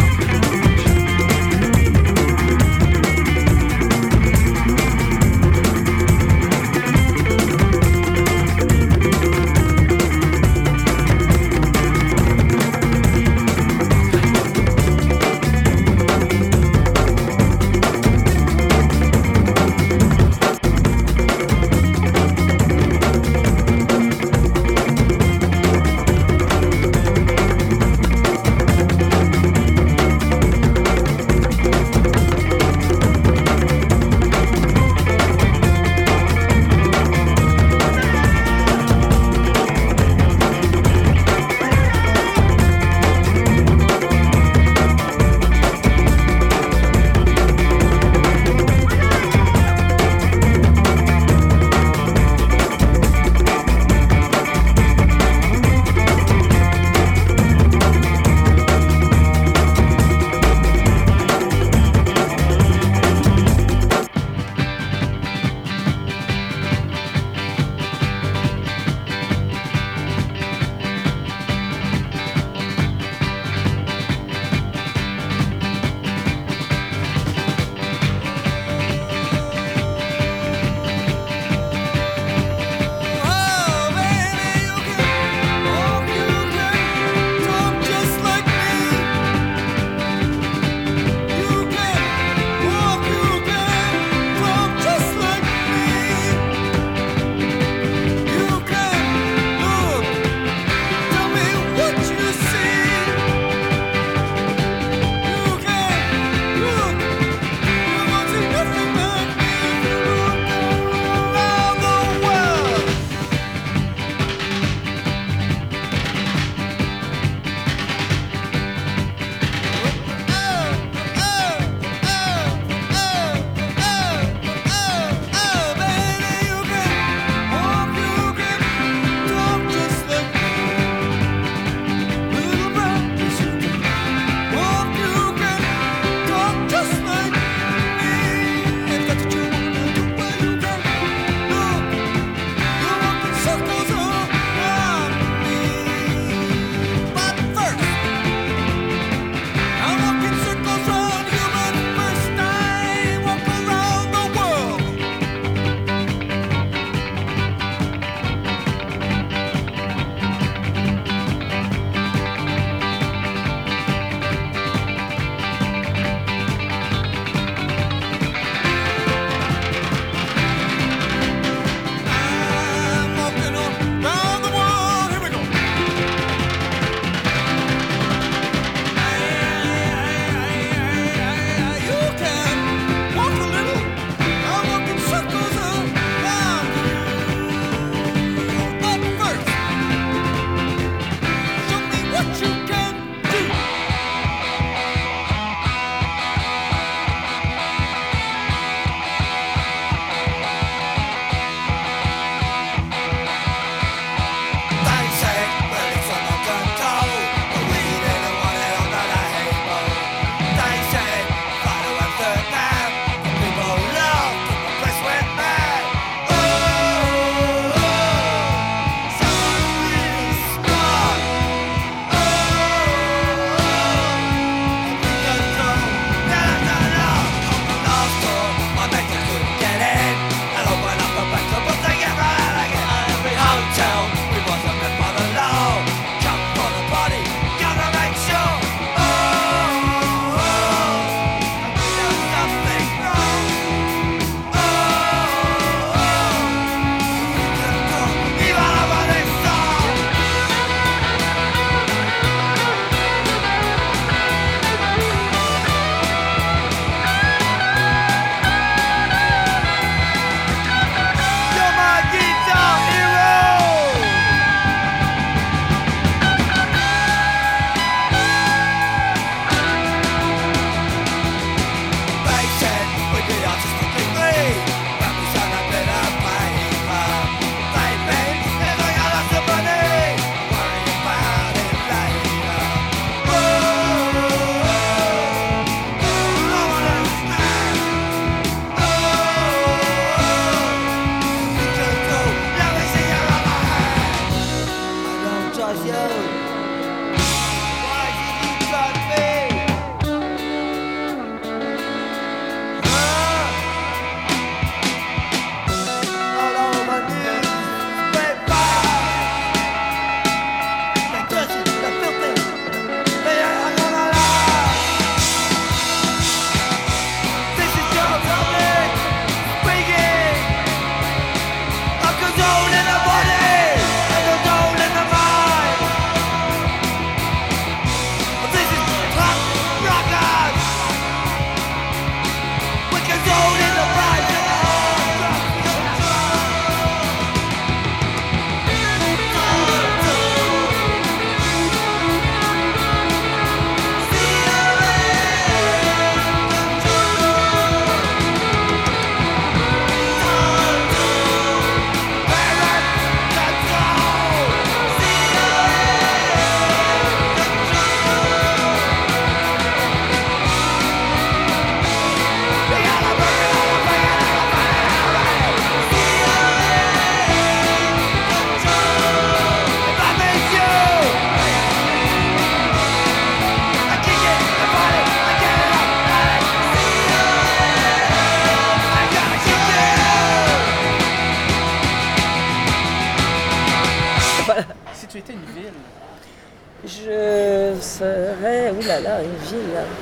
Je serais... Ouh là là, une ville. Là.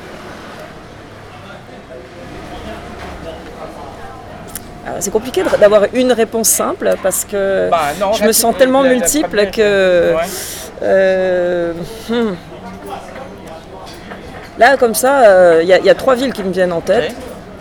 Alors, c'est compliqué de- d'avoir une réponse simple parce que Bah, non, je me sens rapide, tellement la- la multiple première- que... Ouais. euh, hmm. Là, comme ça, il y, a- y a trois villes qui me viennent en tête. Ok.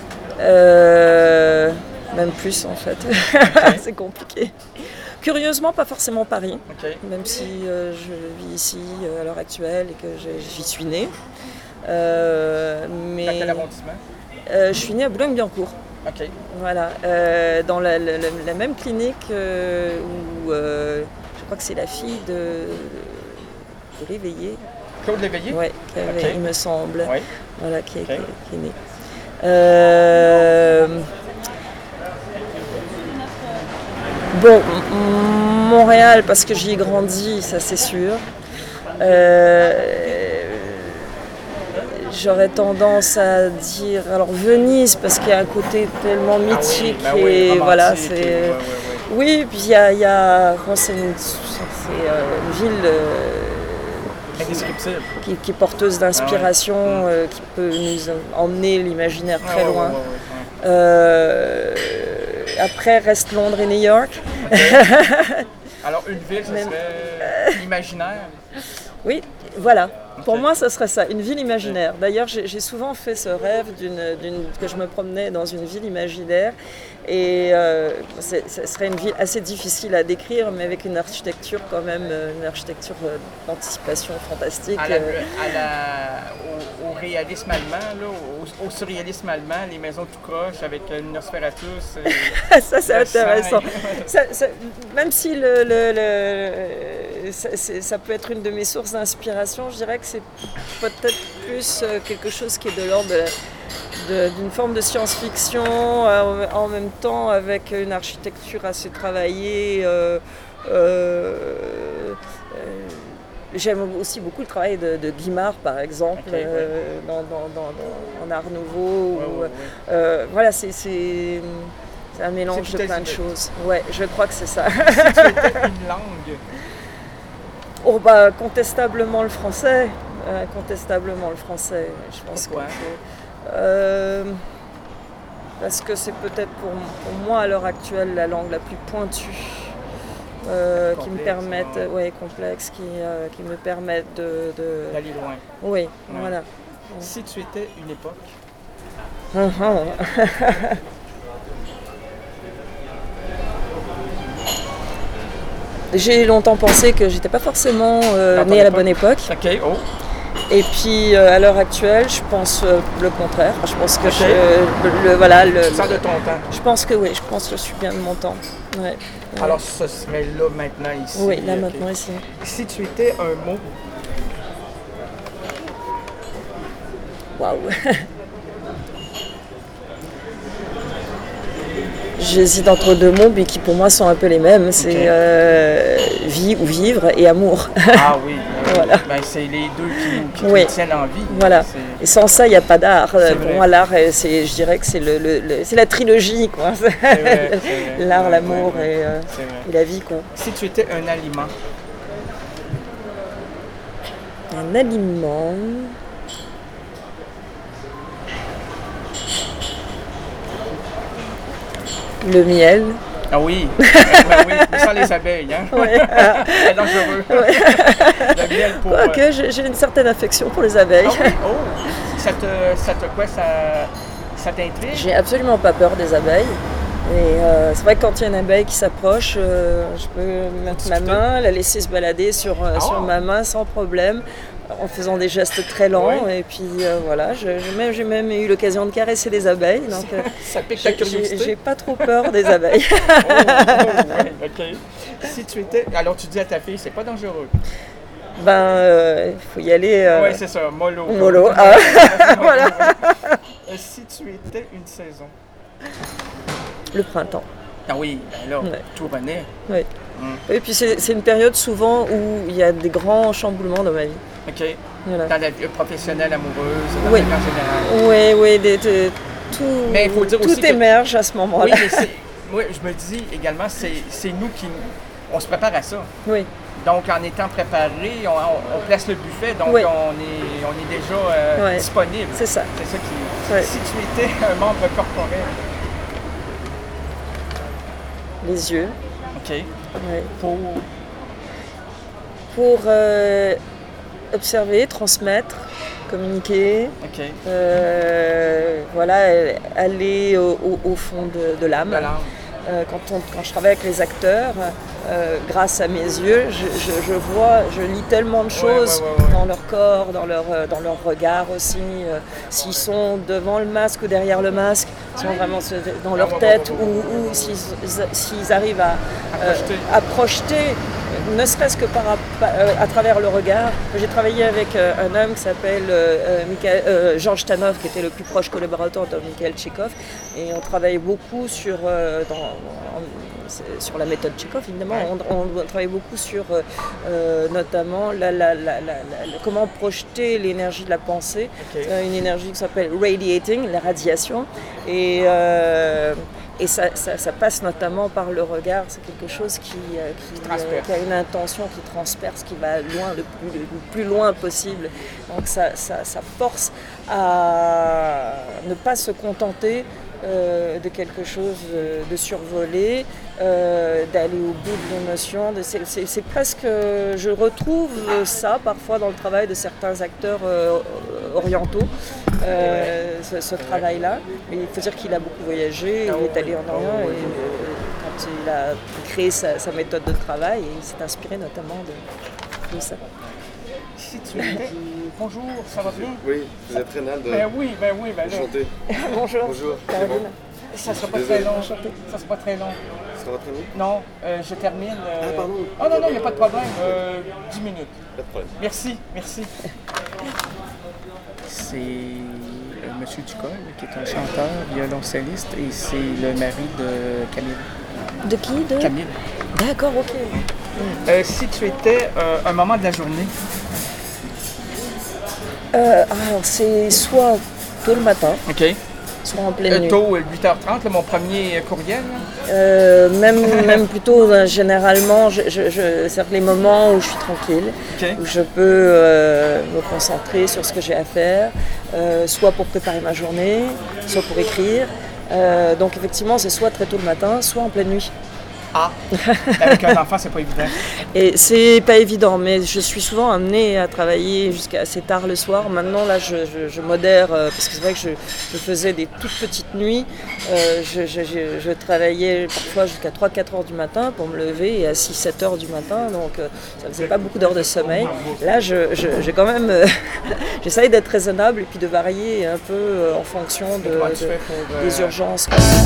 Euh, même plus, en fait. C'est compliqué. Curieusement, pas forcément Paris. OK. Même si euh, je vis ici euh, à l'heure actuelle et que je- j'y suis née. Euh, Dans mais quel arrondissement? euh, je suis née à Boulogne-Billancourt. OK. Voilà, euh, dans la, la- la- la même clinique euh, où euh, je crois que c'est la fille de, de Léveillé, Claude Léveillé? ouais, qui avait- Ok. il me semble, Oui. voilà, qui, est- Ok. qui est- qui est née. Euh, bon, M- Montréal parce que j'y ai grandi, ça c'est sûr. Euh, J'aurais tendance à dire alors Venise parce qu'il y a un côté tellement mythique Ah oui, ben oui, et romantique voilà et- c'est ouais, ouais, ouais. oui puis il y a, il y a bon, c'est une, c'est, euh, une ville euh, Indescriptible. qui, qui est porteuse d'inspiration, Ah ouais. euh, qui peut nous emmener l'imaginaire très Ouais, ouais, loin. ouais, ouais, ouais. Euh, après reste Londres et New York. Alors, une ville, ce Même- serait imaginaire. Oui, voilà. Pour Ok. moi, ce serait ça, une ville imaginaire. D'ailleurs, j'ai j'ai souvent fait ce rêve d'une, d'une- que je me promenais dans une ville imaginaire. Et euh, c'est- ce serait une ville assez difficile à décrire, mais avec une architecture quand même, euh, une architecture euh, d'anticipation fantastique. À la- euh. à la- au, au réalisme allemand, là, au, au surréalisme allemand, les maisons tout croches avec une Nosferatu. c'est- Ça, c'est le sang intéressant. et- Ça, ça- même si le, le- le- ça, c'est- ça peut être une de mes sources d'inspiration, je dirais que c'est peut-être plus euh, quelque chose qui est de l'ordre de la- de- d'une forme de science-fiction, euh, en même temps avec une architecture assez travaillée. euh, euh, euh, J'aime aussi beaucoup le travail de, de Guimard, par exemple, Ok, ouais. euh, dans, dans- dans- dans- en Art Nouveau. Ouais, ou, ouais, ouais. euh, voilà, c'est c'est- c'est un mélange C'est de tout plein de azimut. choses. Ouais, je crois que c'est ça. Si tu étais une langue, Oh, bah, contestablement le français. Euh, contestablement le français. Je pense Pourquoi? que, euh, parce que c'est peut-être pour, pour moi à l'heure actuelle la langue la plus pointue. euh, qui me Complexe, permettent, ouais. ouais, complexe, qui, euh, qui me permettent de, de- d'aller loin. oui, voilà. Si tu étais une époque, J'ai longtemps pensé que j'étais pas forcément euh, Dans ton née à la époque. bonne époque. OK, oh, Et puis euh, à l'heure actuelle, je pense euh, le contraire. Je pense que Ok. je, le, voilà, le, tu sors de ton temps. je pense que oui, je pense que je suis bien de mon temps. Ouais. Ouais. Alors, ce serait là, maintenant, ici. oui, là OK. maintenant ici. Si tu étais un mot, Waouh. J'hésite entre deux mots, mais qui pour moi sont un peu les mêmes. C'est Ok. euh, vie ou vivre et amour. ah oui, oui. Voilà. Ben, c'est les deux qui nous, qui Oui. nous tiennent en vie. Voilà. C'est- Et sans ça, il n'y a pas d'art. C'est Pour vrai. moi, l'art, euh, c'est, je dirais que c'est le, le- le- c'est la trilogie, quoi. C'est vrai, c'est vrai. L'art, Ouais, l'amour ouais, ouais. et, euh, C'est vrai. et la vie, quoi. Si tu étais un aliment, Un aliment. Le miel. ah oui, ben oui, mais sans les abeilles, hein. Ouais. C'est dangereux. Le miel pour... euh, Quoique, j'ai, j'ai une certaine affection pour les abeilles. Ah oui, oh, ça te, ça te quoi, ça, ça t'intrigue? J'ai absolument pas peur des abeilles. Et euh, c'est vrai que quand il y a une abeille qui s'approche, euh, je peux mettre ma main, la laisser se balader sur, euh, Ah. sur ma main sans problème, en faisant des gestes très lents. Oui. Et puis euh, voilà, je- j'ai même, j'ai même eu l'occasion de caresser des abeilles. Donc euh, Ça pique ta j'ai, j'ai- curiosité? j'ai pas trop peur des abeilles. Oh, oh, ouais, OK. Si tu étais... Alors, tu dis à ta fille, c'est pas dangereux. Ben, euh, il faut y aller. euh, Oui, c'est ça, mollo. mollo. Ah. Voilà. Euh, Si tu étais une saison. Le printemps. Ah oui, ben là, Ouais. tout renaît. Oui. Mm. Et puis c'est, c'est une période souvent où il y a des grands chamboulements dans ma vie. OK. Voilà. Dans la vie professionnelle, amoureuse, dans Oui. la vie en général. Oui, oui, des- de- tout, Mais il faut dire tout aussi que- émerge à ce Oui, moment-là. mais c'est... Moi, je me dis également, c'est, c'est nous qui, on se prépare à ça. Oui. Donc, en étant préparé, on, on- on place le buffet, donc Oui. on, est, on est déjà euh, Ouais. disponible. C'est ça. C'est ça qui. Ouais. Si tu étais un membre corporel, Les yeux. OK, Ouais. pour. Pour euh, observer, transmettre, communiquer, OK, euh, voilà, aller au, au- au fond de, de l'âme. de l'âme. Euh, quand, on- quand je travaille avec les acteurs, euh, grâce à mes yeux, je, je- je vois, je lis tellement de choses ouais, ouais, ouais. dans leur corps, dans leur, euh, dans leur regard aussi. euh, S'ils sont devant le masque ou derrière le masque, ils sont vraiment se- dans leur tête, ou, ou s'ils s'ils arrivent à, À euh, projeter. à projeter, ne serait-ce que par, euh, à travers le regard. J'ai travaillé avec euh, un homme qui s'appelle euh, Mikhail- euh, Georges Tanov, qui était le plus proche collaborateur de Mikhail Tchekhov, et on travaillait beaucoup sur, euh, dans- en- c'est- sur la méthode Tchekhov, évidemment. On, on travaillait beaucoup sur euh, euh, notamment la, la- la- la- la- la- comment projeter l'énergie de la pensée, OK. euh, une énergie qui s'appelle radiating, la radiation, et, euh, et ça, ça- ça passe notamment par le regard. C'est quelque chose qui, euh, qui, transperce. euh, qui a une intention qui transperce, qui va loin, le plus, le plus loin possible. Donc ça, ça, ça force à ne pas se contenter euh, de quelque chose euh, de survolé, euh, d'aller au bout de l'émotion. de- C'est c'est- c'est presque, euh, je retrouve ça parfois dans le travail de certains acteurs euh, orientaux, euh, ce, ce travail-là. Mais il faut dire qu'il a beaucoup voyagé, il est allé en Orient et euh, quand il a créé sa, sa méthode de travail, et il s'est inspiré notamment de, de ça. Si tu étais. Bonjour, ça va bien? Oui, vous êtes Reynald. Ben oui, ben oui, ben là. Enchanté. Bonjour, Bonjour. Caroline. Ça sera pas Désolé. très long. Ça sera pas très long. Ça va très bien? Non, euh, je termine. euh, Ah, pardon. Oh non, non, il n'y a pas de problème. Euh, dix minutes. Pas de problème. Merci, merci. C'est euh, Monsieur Ducol, qui est un chanteur, violoncelliste, et c'est le mari de Camille. De qui de... Camille. D'accord, ok. Euh, si tu étais euh, un moment de la journée, Euh, alors c'est soit tôt le matin, OK. soit en pleine Euh, nuit. tôt, euh, huit heures trente, là, mon premier euh, courriel. là. Euh, même, même plutôt, euh, généralement, je, je, je, c'est-à-dire les moments où je suis tranquille, OK. où je peux euh, me concentrer sur ce que j'ai à faire, euh, soit pour préparer ma journée, soit pour écrire. Euh, donc effectivement, c'est soit très tôt le matin, soit en pleine nuit. Ah, avec un enfant, c'est pas évident. Et c'est pas évident, mais je suis souvent amenée à travailler jusqu'à assez tard le soir. Maintenant, là, je, je, je modère, euh, parce que c'est vrai que je, je faisais des toutes petites nuits. Euh, je, je, je, je travaillais parfois jusqu'à trois quatre heures du matin pour me lever, et à six sept heures du matin, donc euh, ça faisait pas beaucoup d'heures de sommeil. Là, je, je, j'ai quand même, euh, j'essaye d'être raisonnable et puis de varier un peu euh, en fonction de, Comment tu de- fais pour, euh, des urgences.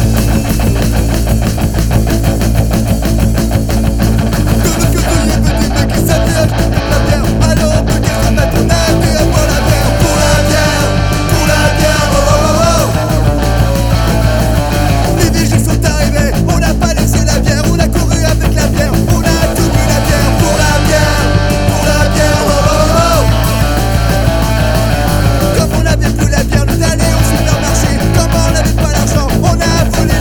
Les vigiles sont arrivés, on n'a pas laissé la bière, on a couru avec la bière, on a tout bu la bière, pour la bière, pour la bière, oh oh oh. Comme on avait plus la bière, nous allons au supermarché, comme on n'avait pas l'argent, on a volé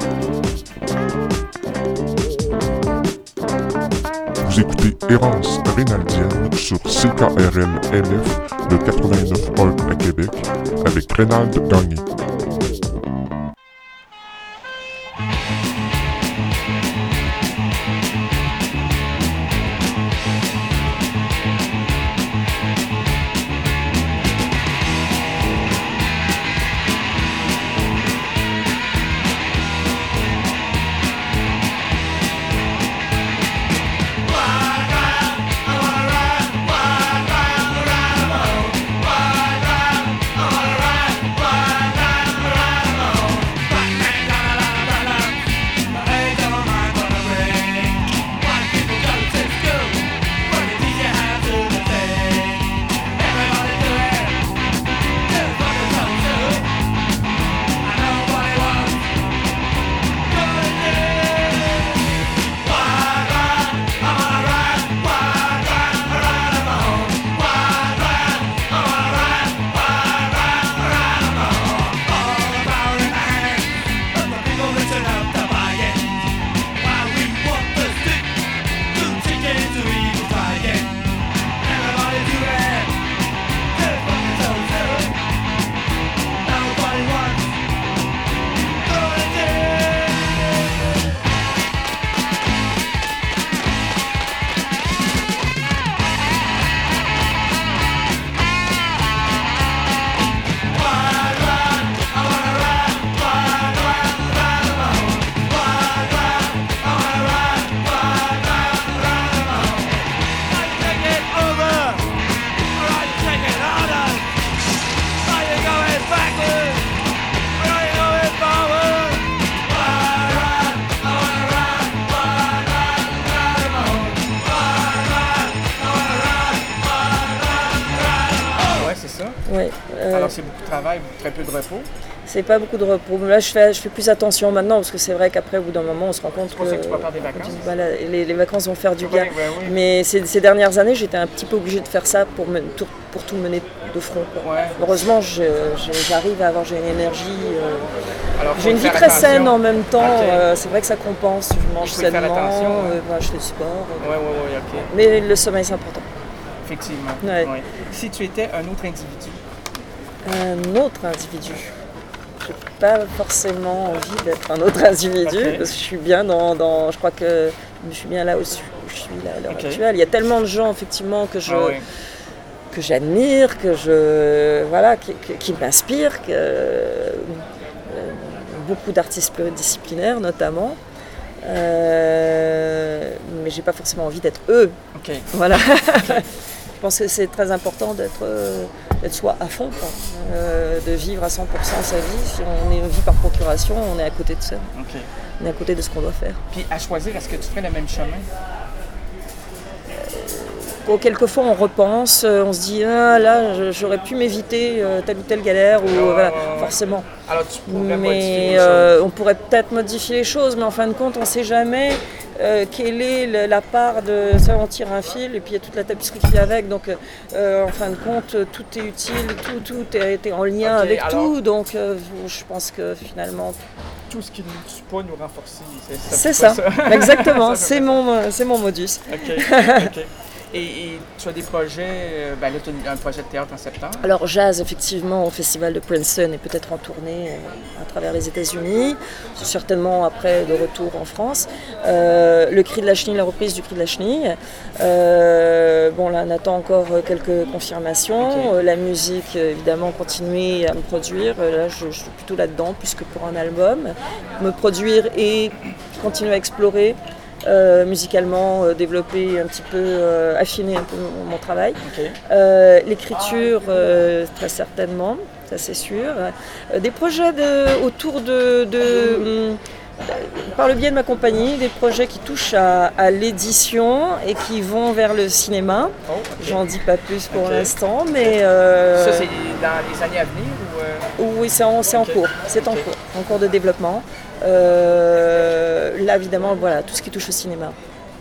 Vous écoutez Errance Rénaldienne sur C K R L M F de quatre-vingt-neuf point un à Québec avec Rénald Gagné. Ouais, euh, Alors c'est beaucoup de travail, très peu de repos. C'est pas beaucoup de repos. Là, je fais, je fais plus attention maintenant parce que c'est vrai qu'après, au bout d'un moment, on se rend compte C'est pour que, ça que tu vas faire des vacances. voilà, les, les vacances vont faire du bien. Ouais, ouais, ouais. Mais ces, ces dernières années, j'étais un petit peu obligée de faire ça pour, me, tout, pour tout mener de front. Quoi. Ouais. Heureusement, je, je, j'arrive à avoir j'ai une énergie. Euh, Alors, j'ai une vie faire très attention. saine en même temps. Okay. Euh, c'est vrai que ça compense. Je mange Il faut y faire sainement, attention, ouais. euh, voilà, je fais du sport. Euh, Oui, oui, oui, ok. Mais le sommeil, c'est important. Effectivement. Ouais. Ouais. Si tu étais un autre individu, Un autre individu. Je n'ai pas forcément envie d'être un autre individu Okay. parce que je suis bien dans, dans. Je crois que je suis bien là où je suis là à l'heure Okay. actuelle. Il y a tellement de gens effectivement que je ah, oui. que j'admire, que je voilà, qui, qui, qui m'inspirent, que euh, beaucoup d'artistes pluridisciplinaires notamment. Euh, mais j'ai pas forcément envie d'être eux. Ok. Voilà. Je pense que c'est très important d'être, euh, d'être soi à fond, quoi. Euh, de vivre à cent pour cent sa vie. Si on est vie par procuration, on est à côté de ça. Ok. On est à côté de ce qu'on doit faire. Puis à choisir, est-ce que tu ferais le même chemin? Bon, quelquefois on repense, euh, on se dit ah, là je- j'aurais pu m'éviter euh, telle ou telle galère, ou Ouais, euh, voilà, ouais, ouais. forcément. Alors tu pourrais modifier Mais les euh, choses. on pourrait peut-être modifier les choses, mais en fin de compte on ne sait jamais euh, quelle est le- la part de ça. On tire un fil et puis il y a toute la tapisserie qui vient avec, donc euh, en fin de compte tout est utile, tout, tout est, est en lien Ok, avec alors- tout, donc euh, je pense que finalement Tout ce qui ne nous tue pas nous renforcer. C'est, c'est ça. ça, fait pas exactement, Ça fait c'est pas mon, euh, c'est mon modus. Ok, ok. Et, et tu as des projets, euh, ben là tu as un projet de théâtre en septembre. Alors jazz effectivement au festival de Princeton et peut-être en tournée euh, à travers les États-Unis, certainement après de retour en France. Euh, le Cri de la Chenille, la reprise du Cri de la Chenille. Euh, bon là on attend encore quelques confirmations. Ok. Euh, la musique évidemment continuer à me produire. Euh, Là je, je suis plutôt là-dedans plus que pour un album. Me produire et continuer à explorer. Euh, musicalement, euh, développer un petit peu, euh, affiner un peu mon, mon travail. Ok. Euh, l'écriture, euh, très certainement, ça c'est sûr. Euh, des projets de, autour de, de, hum, par le biais de ma compagnie, des projets qui touchent à, à l'édition et qui vont vers le cinéma. Oh, ok. J'en dis pas plus pour Ok. l'instant, mais euh, Ça c'est dans les années à venir ou... euh, oui, c'est en, c'est Ok. en cours, c'est en Ok. cours, en cours de développement. Euh, là, évidemment, voilà, tout ce qui touche au cinéma.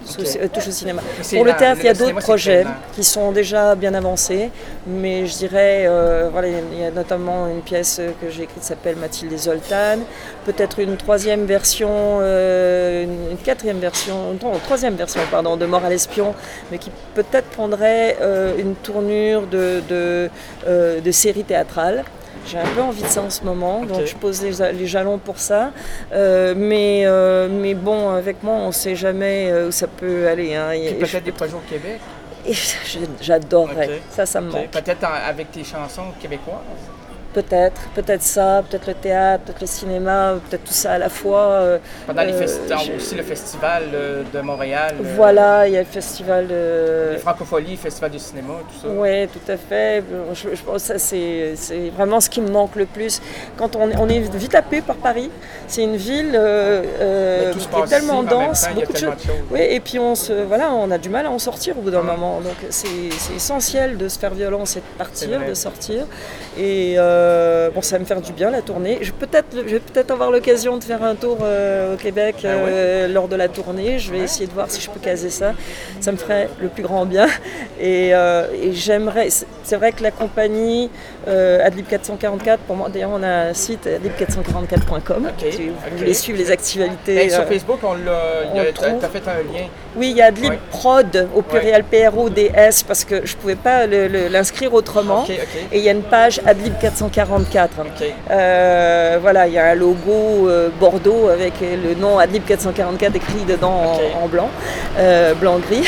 touche, au, euh, touche au cinéma. C'est Pour le là, théâtre, il y a le cinéma, d'autres c'est projets très lent. qui sont déjà bien avancés, mais je dirais, euh, voilà, il y a- il y a notamment une pièce que j'ai écrite qui s'appelle Mathilde et Zoltan, peut-être une troisième version, euh, une, une quatrième version, non, une troisième version, pardon, de Mort à l'espion, mais qui peut-être prendrait euh, une tournure de, de, euh, de série théâtrale. J'ai un peu envie de ça en ce moment, Ok. donc je pose les, les jalons pour ça. Euh, mais, euh, mais bon, avec moi, on ne sait jamais euh, où ça peut aller. Hein. Puis Et peut-être je- des projets au Québec. et je- J'adorerais. Ok. Ça, ça me Ok. manque. Peut-être en- avec tes chansons québécoises. Peut-être, peut-être ça, peut-être le théâtre, peut-être le cinéma, peut-être tout ça à la fois. euh, Pendant les euh, festivals, je- aussi le festival euh, de Montréal. euh, Voilà, il y a le festival de... Les Francopholies, Festival du cinéma, tout ça. Oui, tout à fait. Je, je pense que ça, c'est, c'est vraiment ce qui me manque le plus. Quand on, on est vite happé par Paris, c'est une ville euh, euh, Mais tout se qui est passe tellement ici, mais en même dense, temps, il y a beaucoup de tellement choses. de choses. Oui, et puis on, se, voilà, on a du mal à en sortir au bout d'un Mm. moment. Donc c'est, c'est essentiel de se faire violence et de C'est partir, vrai. de sortir. Et euh, bon, ça va me faire du bien la tournée. Je, peut-être, je vais peut-être avoir l'occasion de faire un tour euh, au Québec Ah ouais? euh, lors de la tournée. Je vais Ouais. essayer de voir si je peux caser ça. Ça me ferait le plus grand bien. Et, euh, et j'aimerais. C'est c'est vrai que la compagnie euh, Adlib quatre cent quarante-quatre, pour moi, d'ailleurs, on a un site adlib quatre cent quarante-quatre point com. Ok, Si vous ok. voulez suivre les actualités. Et sur euh, Facebook, on l'a. on il y a- le T'as trouve. t'as fait un lien. Oui, il y a Adlib Ouais. Prod au pluriel P R O D S parce que je ne pouvais pas le- le- l'inscrire autrement. Ok, ok. Et il y a une page Adlib quatre cent quarante-quatre. Ok. Euh, voilà, il y a un logo euh, Bordeaux avec le nom Adlib quatre cent quarante-quatre écrit dedans en- Ok. en, blanc, euh, blanc-gris.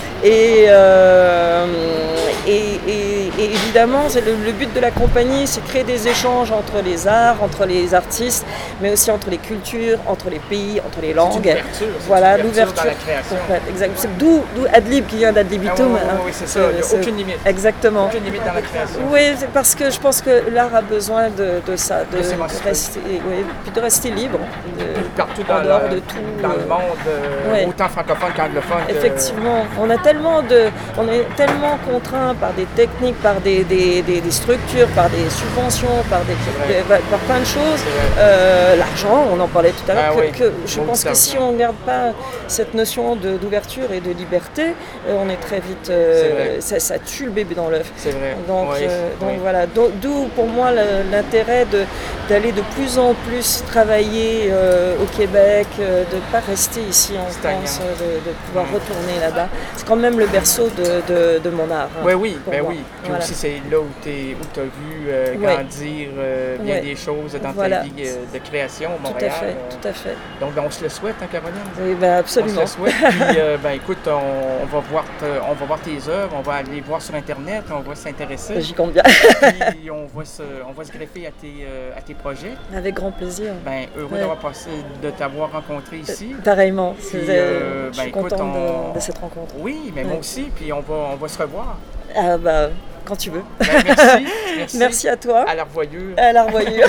Et, euh, et, et- et évidemment, c'est le, le but de la compagnie, c'est de créer des échanges entre les arts, entre les artistes, mais aussi entre les cultures, entre les pays, entre les C'est une langues. ouverture, c'est Voilà, une ouverture l'ouverture. dans la création. complète, exact. C'est d'où, d'où Adlib qui vient Ah, d'Adlibitum. oui, oui, hein. oui, c'est ça. Il n'y a C'est- aucune limite. Exactement. Aucune limite dans la création. Oui, c'est parce que je pense que l'art a besoin de, de ça, de, De de s'émanciper. rester, oui, puis de rester libre, de- Partout en dans, dehors le, de tout. dans euh, le monde, euh, ouais. autant francophone qu'anglophone. que- Effectivement, on a tellement de, on est tellement contraint par des techniques, par des, des, des- des structures, par des subventions, par des, vrai. des- par plein de choses. C'est vrai. Euh, L'argent, on en parlait tout à l'heure. Ah que, oui, que je beaucoup pense que si d'argent. on ne garde pas cette notion de- d'ouverture et de liberté, euh, on est très vite, euh, C'est vrai. ça, ça tue le bébé dans l'œuf. C'est vrai. Donc, Oui, euh, donc oui. voilà, Do- d'où pour moi le- l'intérêt de- d'aller de plus en plus travailler euh, au Québec, euh, de ne pas rester ici en Stagnant. France, euh, de, de pouvoir Mm. retourner là-bas. C'est quand même le berceau de, de- de mon art. hein, Oui, oui, pour ben moi. oui. Puis Voilà. aussi, c'est là où tu as vu euh, Ouais. grandir euh, bien Ouais. des choses dans Voilà. ta vie euh, de création au Tout Montréal. à fait, euh, tout à fait. Donc, ben, on se le souhaite, hein, Caroline? Oui, ben, On absolument. se le souhaite. Puis, euh, ben, écoute, on, on va voir te- on va voir tes œuvres, on va aller voir sur Internet, on va s'intéresser. J'y compte bien. Puis, on va, se, on va se greffer à tes, euh, à tes projets. Avec grand plaisir. Ben, heureux Ouais. d'avoir passé, de t'avoir rencontré ici. Pareillement. Puis, C'est- euh, je ben, suis écoute, contente on- de, de cette rencontre. Oui, mais moi Ouais. aussi, puis on va, on va se revoir. Ah, bah, quand tu veux. Ben, merci, merci. Merci à toi. À la revoyure. À la revoyure.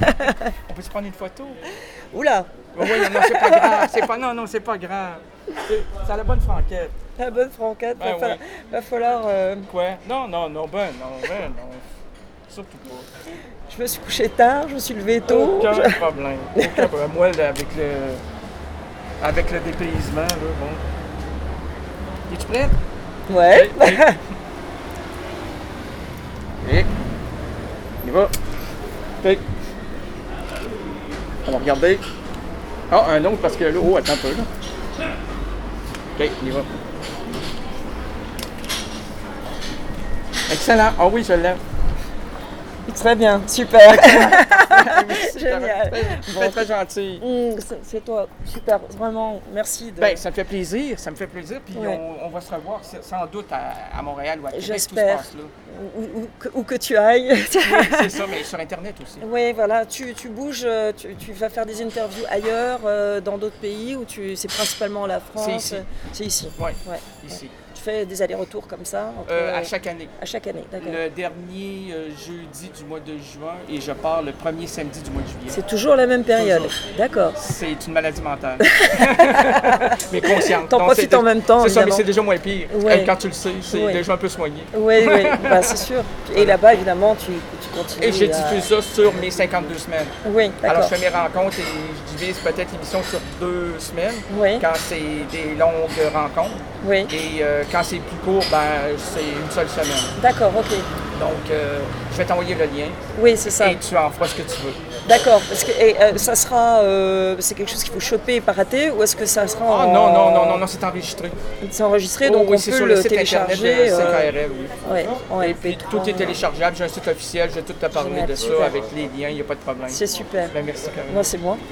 On peut se prendre une photo? Oula, Oui, oui, non, c'est pas grave. C'est pas, non, non, c'est pas grave. C'est c'est à la bonne franquette. la bonne franquette. Ben va, falloir, oui. va falloir, euh, Quoi? Non, non, non, ben, non, ben, non. Surtout pas. je me suis couchée tard, je me suis levée tôt. Aucun je- problème. Aucun problème. Moi, là, avec le, avec le dépaysement, là, bon. Es-tu prête? Ouais. Oui, oui. Et, on y va. Ok. On va regarder. Ah, un autre parce que là, oh, attends un peu, là. Ok, on y va. Excellent. Ah oui, je l'aime. Très bien, super. Génial. Très, très, très gentil. Hum, c'est- c'est toi, super, vraiment, merci. De... Ben, ça me fait plaisir, ça me fait plaisir, puis Ouais. on, on va se revoir s- sans doute à, à Montréal ou à Québec, tout se J'espère. passe là. où, où que, où que tu ailles. Oui, c'est ça, mais sur Internet aussi. Oui, voilà, tu, tu bouges, euh, tu, tu vas faire des interviews ailleurs, euh, dans d'autres pays, où tu, c'est principalement la France. C'est ici. C'est ici. Oui, Ouais. ici. Tu fais des allers-retours comme ça entre, Euh, à chaque année. À chaque année, d'accord. Le dernier euh, jeudi du mois de juin et je pars le premier samedi du mois de juillet. C'est toujours la même période. Toujours. D'accord. C'est une maladie mentale. Mais consciente. T'en Donc, profites c'est- en même temps, C'est ça, mais évidemment. c'est déjà moins pire. Ouais. Euh, Quand tu le sais, c'est Ouais. déjà un peu soigné. Oui, oui, bah, c'est sûr. Et là-bas, évidemment, tu, tu continues. Et je à- diffuse ça sur mes cinquante-deux semaines. Oui, Alors, d'accord. je fais mes rencontres et je divise peut-être l'émission sur deux semaines. Oui. Quand c'est des longues rencontres. Oui. Et euh, quand c'est plus court, ben, c'est une seule semaine. D'accord, ok. Donc, euh, je vais t'envoyer le lien. Oui, c'est ça. Et tu en feras ce que tu veux. D'accord. Parce que et, euh, ça sera, euh, c'est quelque chose qu'il faut choper et pas rater, ou est-ce que ça sera Ah en... non, non, non, non, non, c'est enregistré. C'est enregistré, Oh, donc oui, on c'est peut sur le, le site internet télécharger. de C K euh, R L, oui. ouais, en Et M P puis, trois. tout est téléchargeable. J'ai un site officiel, je vais tout te parler Génial, de ça super. avec les liens, il n'y a pas de problème. C'est super. Ben, merci, Caroline. Moi, c'est moi.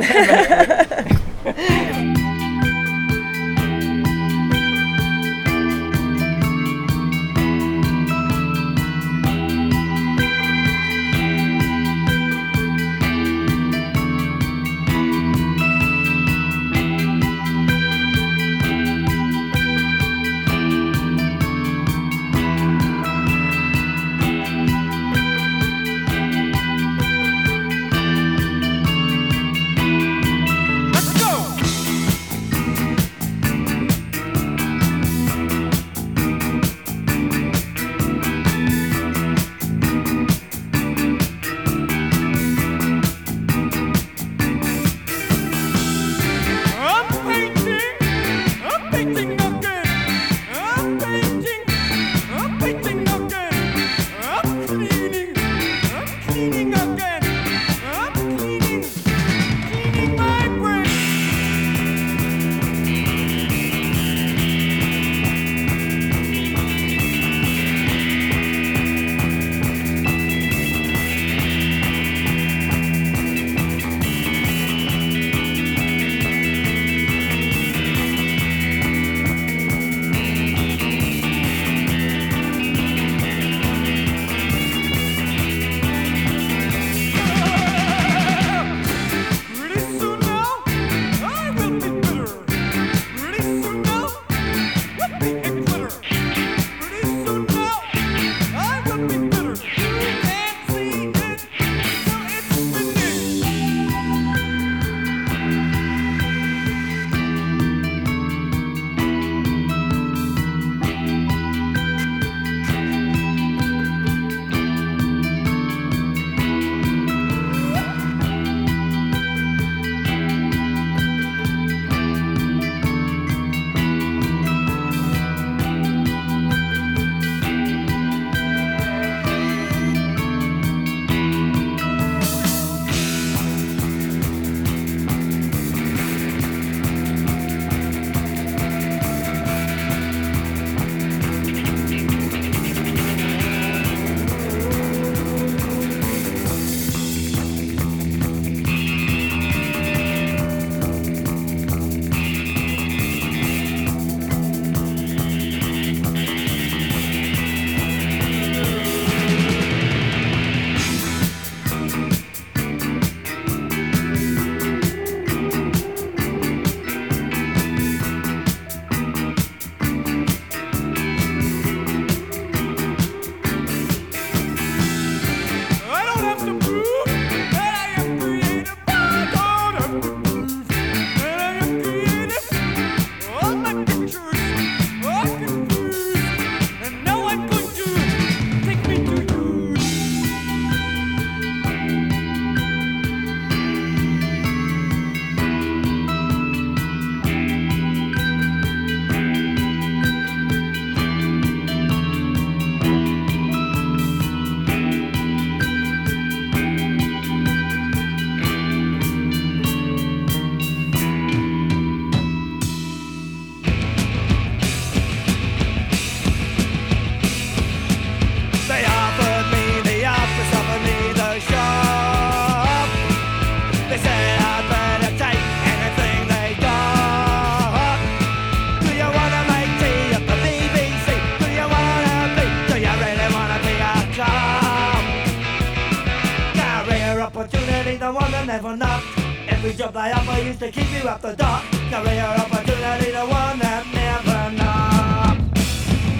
never knocked. Every job I offer used to keep you up the dock. Career opportunity, the one that never knocked.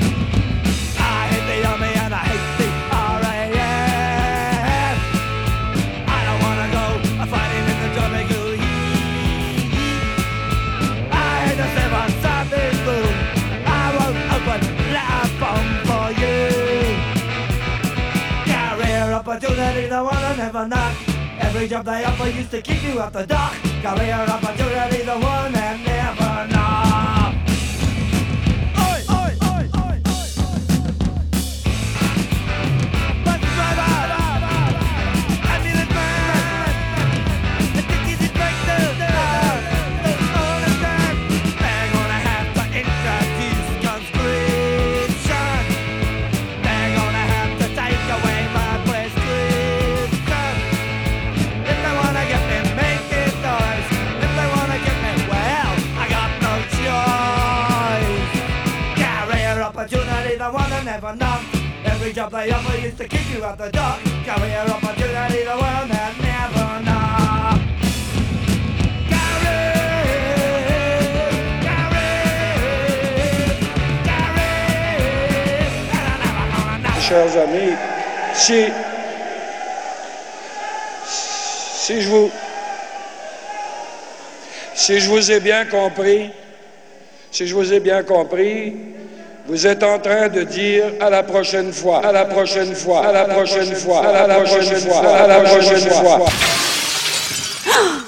the one that never knocked. Every job they offer used to keep you off the dock. Career opportunity, the one that never knocked. Oi, oi, oi, oi, oi. Bus driver, ambulance man, the ticket is break through. All the time, they're gonna have to introduce conscription. They're gonna have to take away my prescription. If they wanna get me making noise, if they wanna get me, well, I got no choice. Career opportunity, the one that never knocked. Every job they offer used to keep you out the dock. Career opportunity, the one that never knocked. Career, career, career, and I never gonna knock. Chers amis, si, si je vous, si je vous ai bien compris, si je vous ai bien compris, vous êtes en train de dire à la prochaine fois, à la prochaine fois, à la prochaine fois, à la prochaine fois, à la prochaine fois.